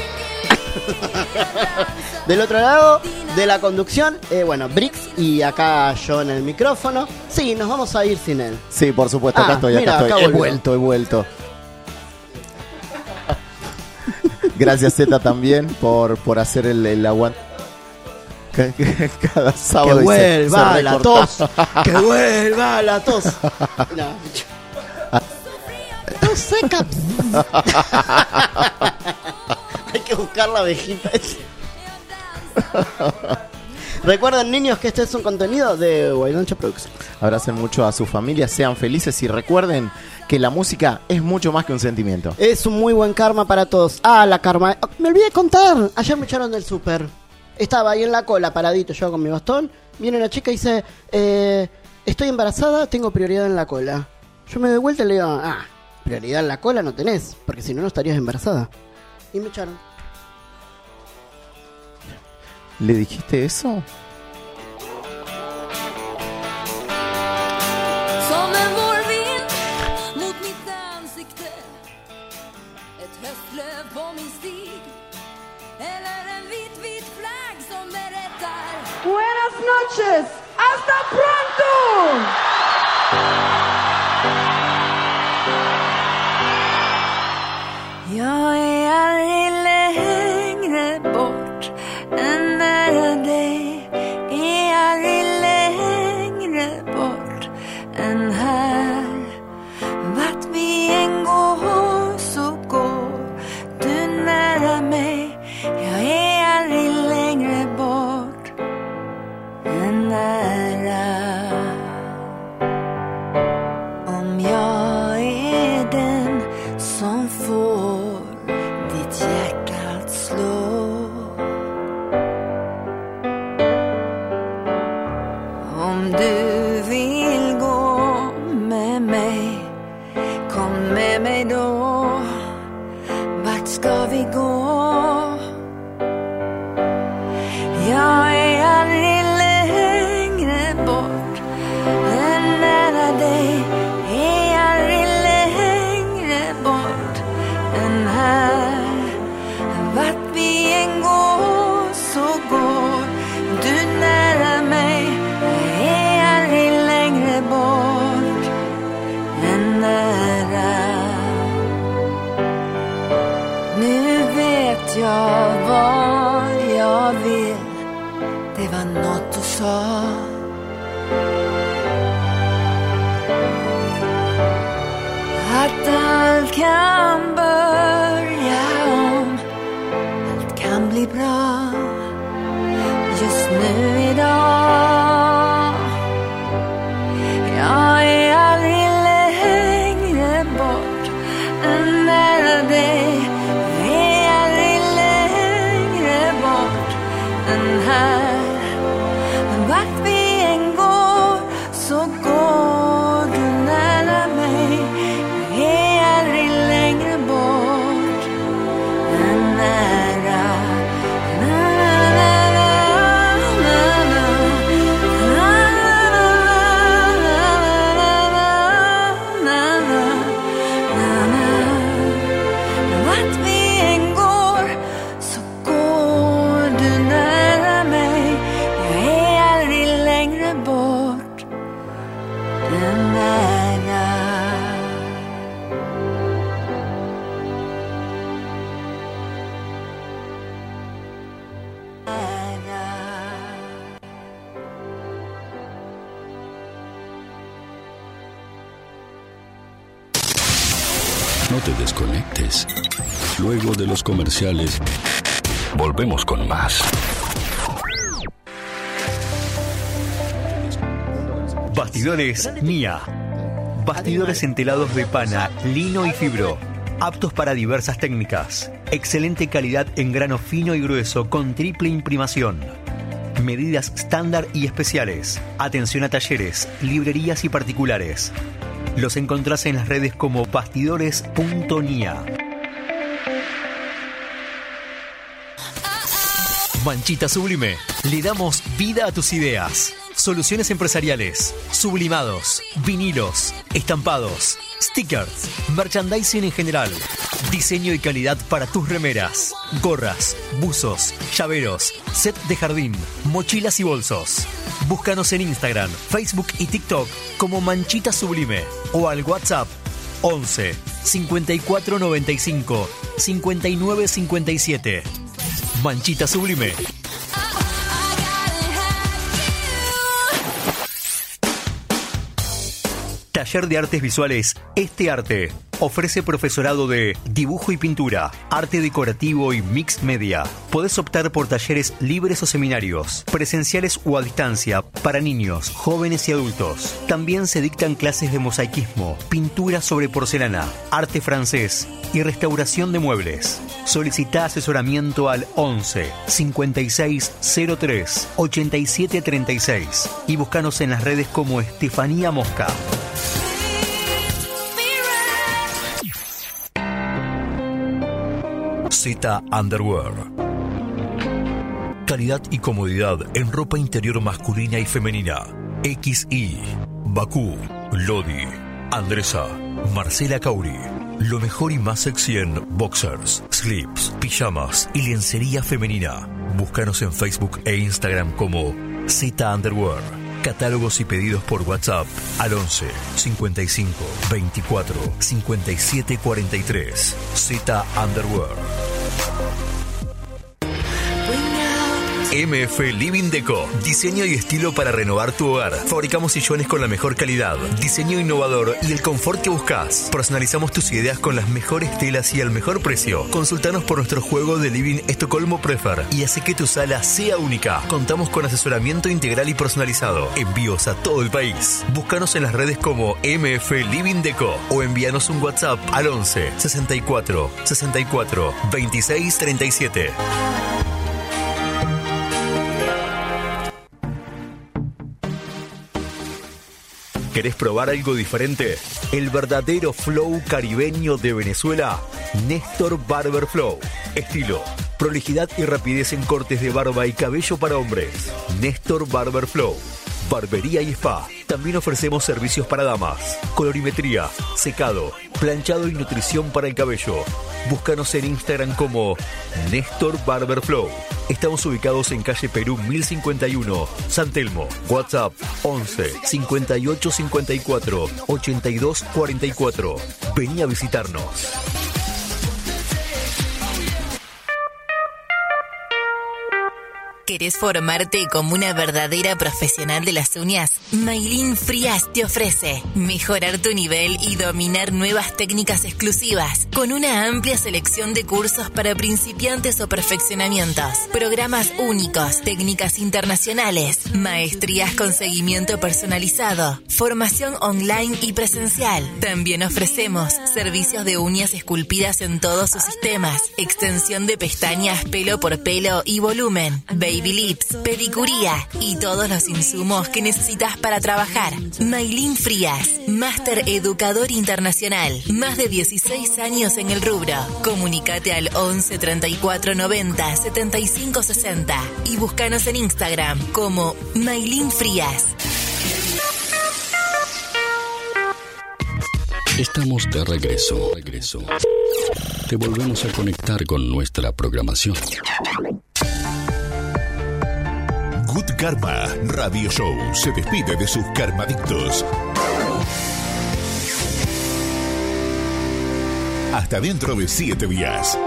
D: Del otro lado de la conducción, eh, bueno, Brix, y acá yo en el micrófono. Sí, nos vamos a ir sin él.
E: Sí, por supuesto, acá
D: Ah,
E: estoy,
D: mira,
E: acá estoy.
D: acá
E: he
D: volvió.
E: vuelto, he vuelto. Gracias, Zeta, también por, por hacer el, el aguante. Que- que Cada sábado
D: Que
E: y se-
D: vuelva
E: se
D: la
E: recorta.
D: tos. Que vuelva la tos. No. Tos seca. Hay que buscar la abejita. Recuerden, niños, que este es un contenido de Guaylancha Productions.
E: Abracen mucho a su familia, sean felices y recuerden que la música es mucho más que un sentimiento.
D: Es un muy buen karma para todos. Ah, la karma. Oh, me olvidé de contar. Ayer me echaron del súper. Estaba ahí en la cola, paradito yo con mi bastón. Viene una chica y dice, eh, estoy embarazada, tengo prioridad en la cola. Yo me doy vuelta y le digo, ah, prioridad en la cola no tenés, porque si no, no estarías embarazada. Y me echaron.
E: ¿Le dijiste eso?
I: Som en vårvind mot mitt ansikte. Ett höstlöv på min stig. Eller en vit, vit flagg som berättar.
N: Buenas noches, hasta pronto!
I: Jag är aldrig längre bort än nära dig. Är aldrig längre bort än här. Vart vi än går så går du nära mig. Jag är aldrig längre bort än nära. Om jag är den som får ditt hjärta att slå. Om du vill gå med mig, kom med mig då. Vart ska vi gå? Jag är aldrig längre bort än nära dig. Är aldrig längre bort än här. Vart vi än går så går du nära mig. Jag är aldrig längre bort än nära. Nu vet jag vad jag vill. Det var något du sa. Att allt kan börja om. Allt kan bli bra. Just nu idag. Jag är aldrig längre bort än nära dig. Jag är aldrig längre bort än här. Vart vi än går så går du nära mig. Jag är aldrig längre bort än nära. Vart vi än går så går du nära mig. Jag är aldrig längre bort än nära.
A: No te desconectes. Luego de los comerciales, volvemos con más.
O: Bastidores Nia. Bastidores entelados de pana, lino y fibro. Aptos para diversas técnicas. Excelente calidad en grano fino y grueso con triple imprimación. medidas estándar y especiales, atención a talleres, librerías y particulares. Los encontrás en las redes como bastidores punto n i a. Manchita Sublime. Le damos vida a tus ideas. Soluciones empresariales, sublimados, vinilos, estampados, stickers, merchandising en general, diseño y calidad para tus remeras, gorras, buzos, llaveros, set de jardín, mochilas y bolsos. Búscanos en Instagram, Facebook y TikTok como Manchita Sublime o al WhatsApp once cincuenta y cuatro noventa y cinco cincuenta y nueve cincuenta y siete. Manchita Sublime. Taller de Artes Visuales Este Arte. Ofrece profesorado de dibujo y pintura, arte decorativo y mixed media. Podés optar por talleres libres o seminarios, presenciales o a distancia, para niños, jóvenes y adultos. También se dictan clases de mosaicismo, pintura sobre porcelana, arte francés y restauración de muebles. Solicita asesoramiento al once cincuenta y seis cero tres ochenta y siete treinta y seis y búscanos en las redes como Estefanía Mosca. Z Underwear. Calidad y comodidad en ropa interior masculina y femenina. X I, Bakú, Lodi, Andresa, Marcela Cauri. Lo mejor y más sexy en boxers, slips, pijamas y lencería femenina. Búscanos en Facebook e Instagram como Z Underwear. Catálogos y pedidos por WhatsApp al once cincuenta y cinco veinticuatro cincuenta y siete cuarenta y tres. Z Underwear. M F Living Deco. Diseño y estilo para renovar tu hogar. Fabricamos sillones con la mejor calidad, diseño innovador y el confort que buscas. Personalizamos tus ideas con las mejores telas y al mejor precio. Consultanos por nuestro juego de Living Estocolmo Prefer y hace que tu sala sea única. Contamos con asesoramiento integral y personalizado. Envíos a todo el país. Búscanos en las redes como M F Living Deco o envíanos un WhatsApp al once sesenta y cuatro sesenta y cuatro veintiséis treinta y siete. ¿Querés probar algo diferente? El verdadero flow caribeño de Venezuela, Néstor Barber Flow. Estilo, prolijidad y rapidez en cortes de barba y cabello para hombres. Néstor Barber Flow. Barbería y spa. También ofrecemos servicios para damas, colorimetría, secado, planchado y nutrición para el cabello. Búscanos en Instagram como Néstor Barber Flow. Estamos ubicados en calle Perú mil cincuenta y uno, San Telmo. WhatsApp once cincuenta y ocho cincuenta y cuatro ochenta y dos cuarenta y cuatro. Vení a visitarnos.
P: ¿Querés formarte como una verdadera profesional de las uñas? Maylin Frías te ofrece mejorar tu nivel y dominar nuevas técnicas exclusivas con una amplia selección de cursos para principiantes o perfeccionamientos, programas únicos, técnicas internacionales, maestrías con seguimiento personalizado, formación online y presencial. También ofrecemos servicios de uñas esculpidas en todos sus sistemas, extensión de pestañas pelo por pelo y volumen, baby lips, pedicuría y todos los insumos que necesitas para trabajar. Maylin Frías, Máster Educador Internacional, más de dieciséis años en el rubro. Comunicate al once treinta y cuatro noventa setenta y cinco sesenta y búscanos en Instagram como Maylin Frías.
A: Estamos de regreso, regreso. Te volvemos a conectar con nuestra programación.
B: Good Karma Radio Show se despide de sus karmadictos. Hasta dentro de siete días.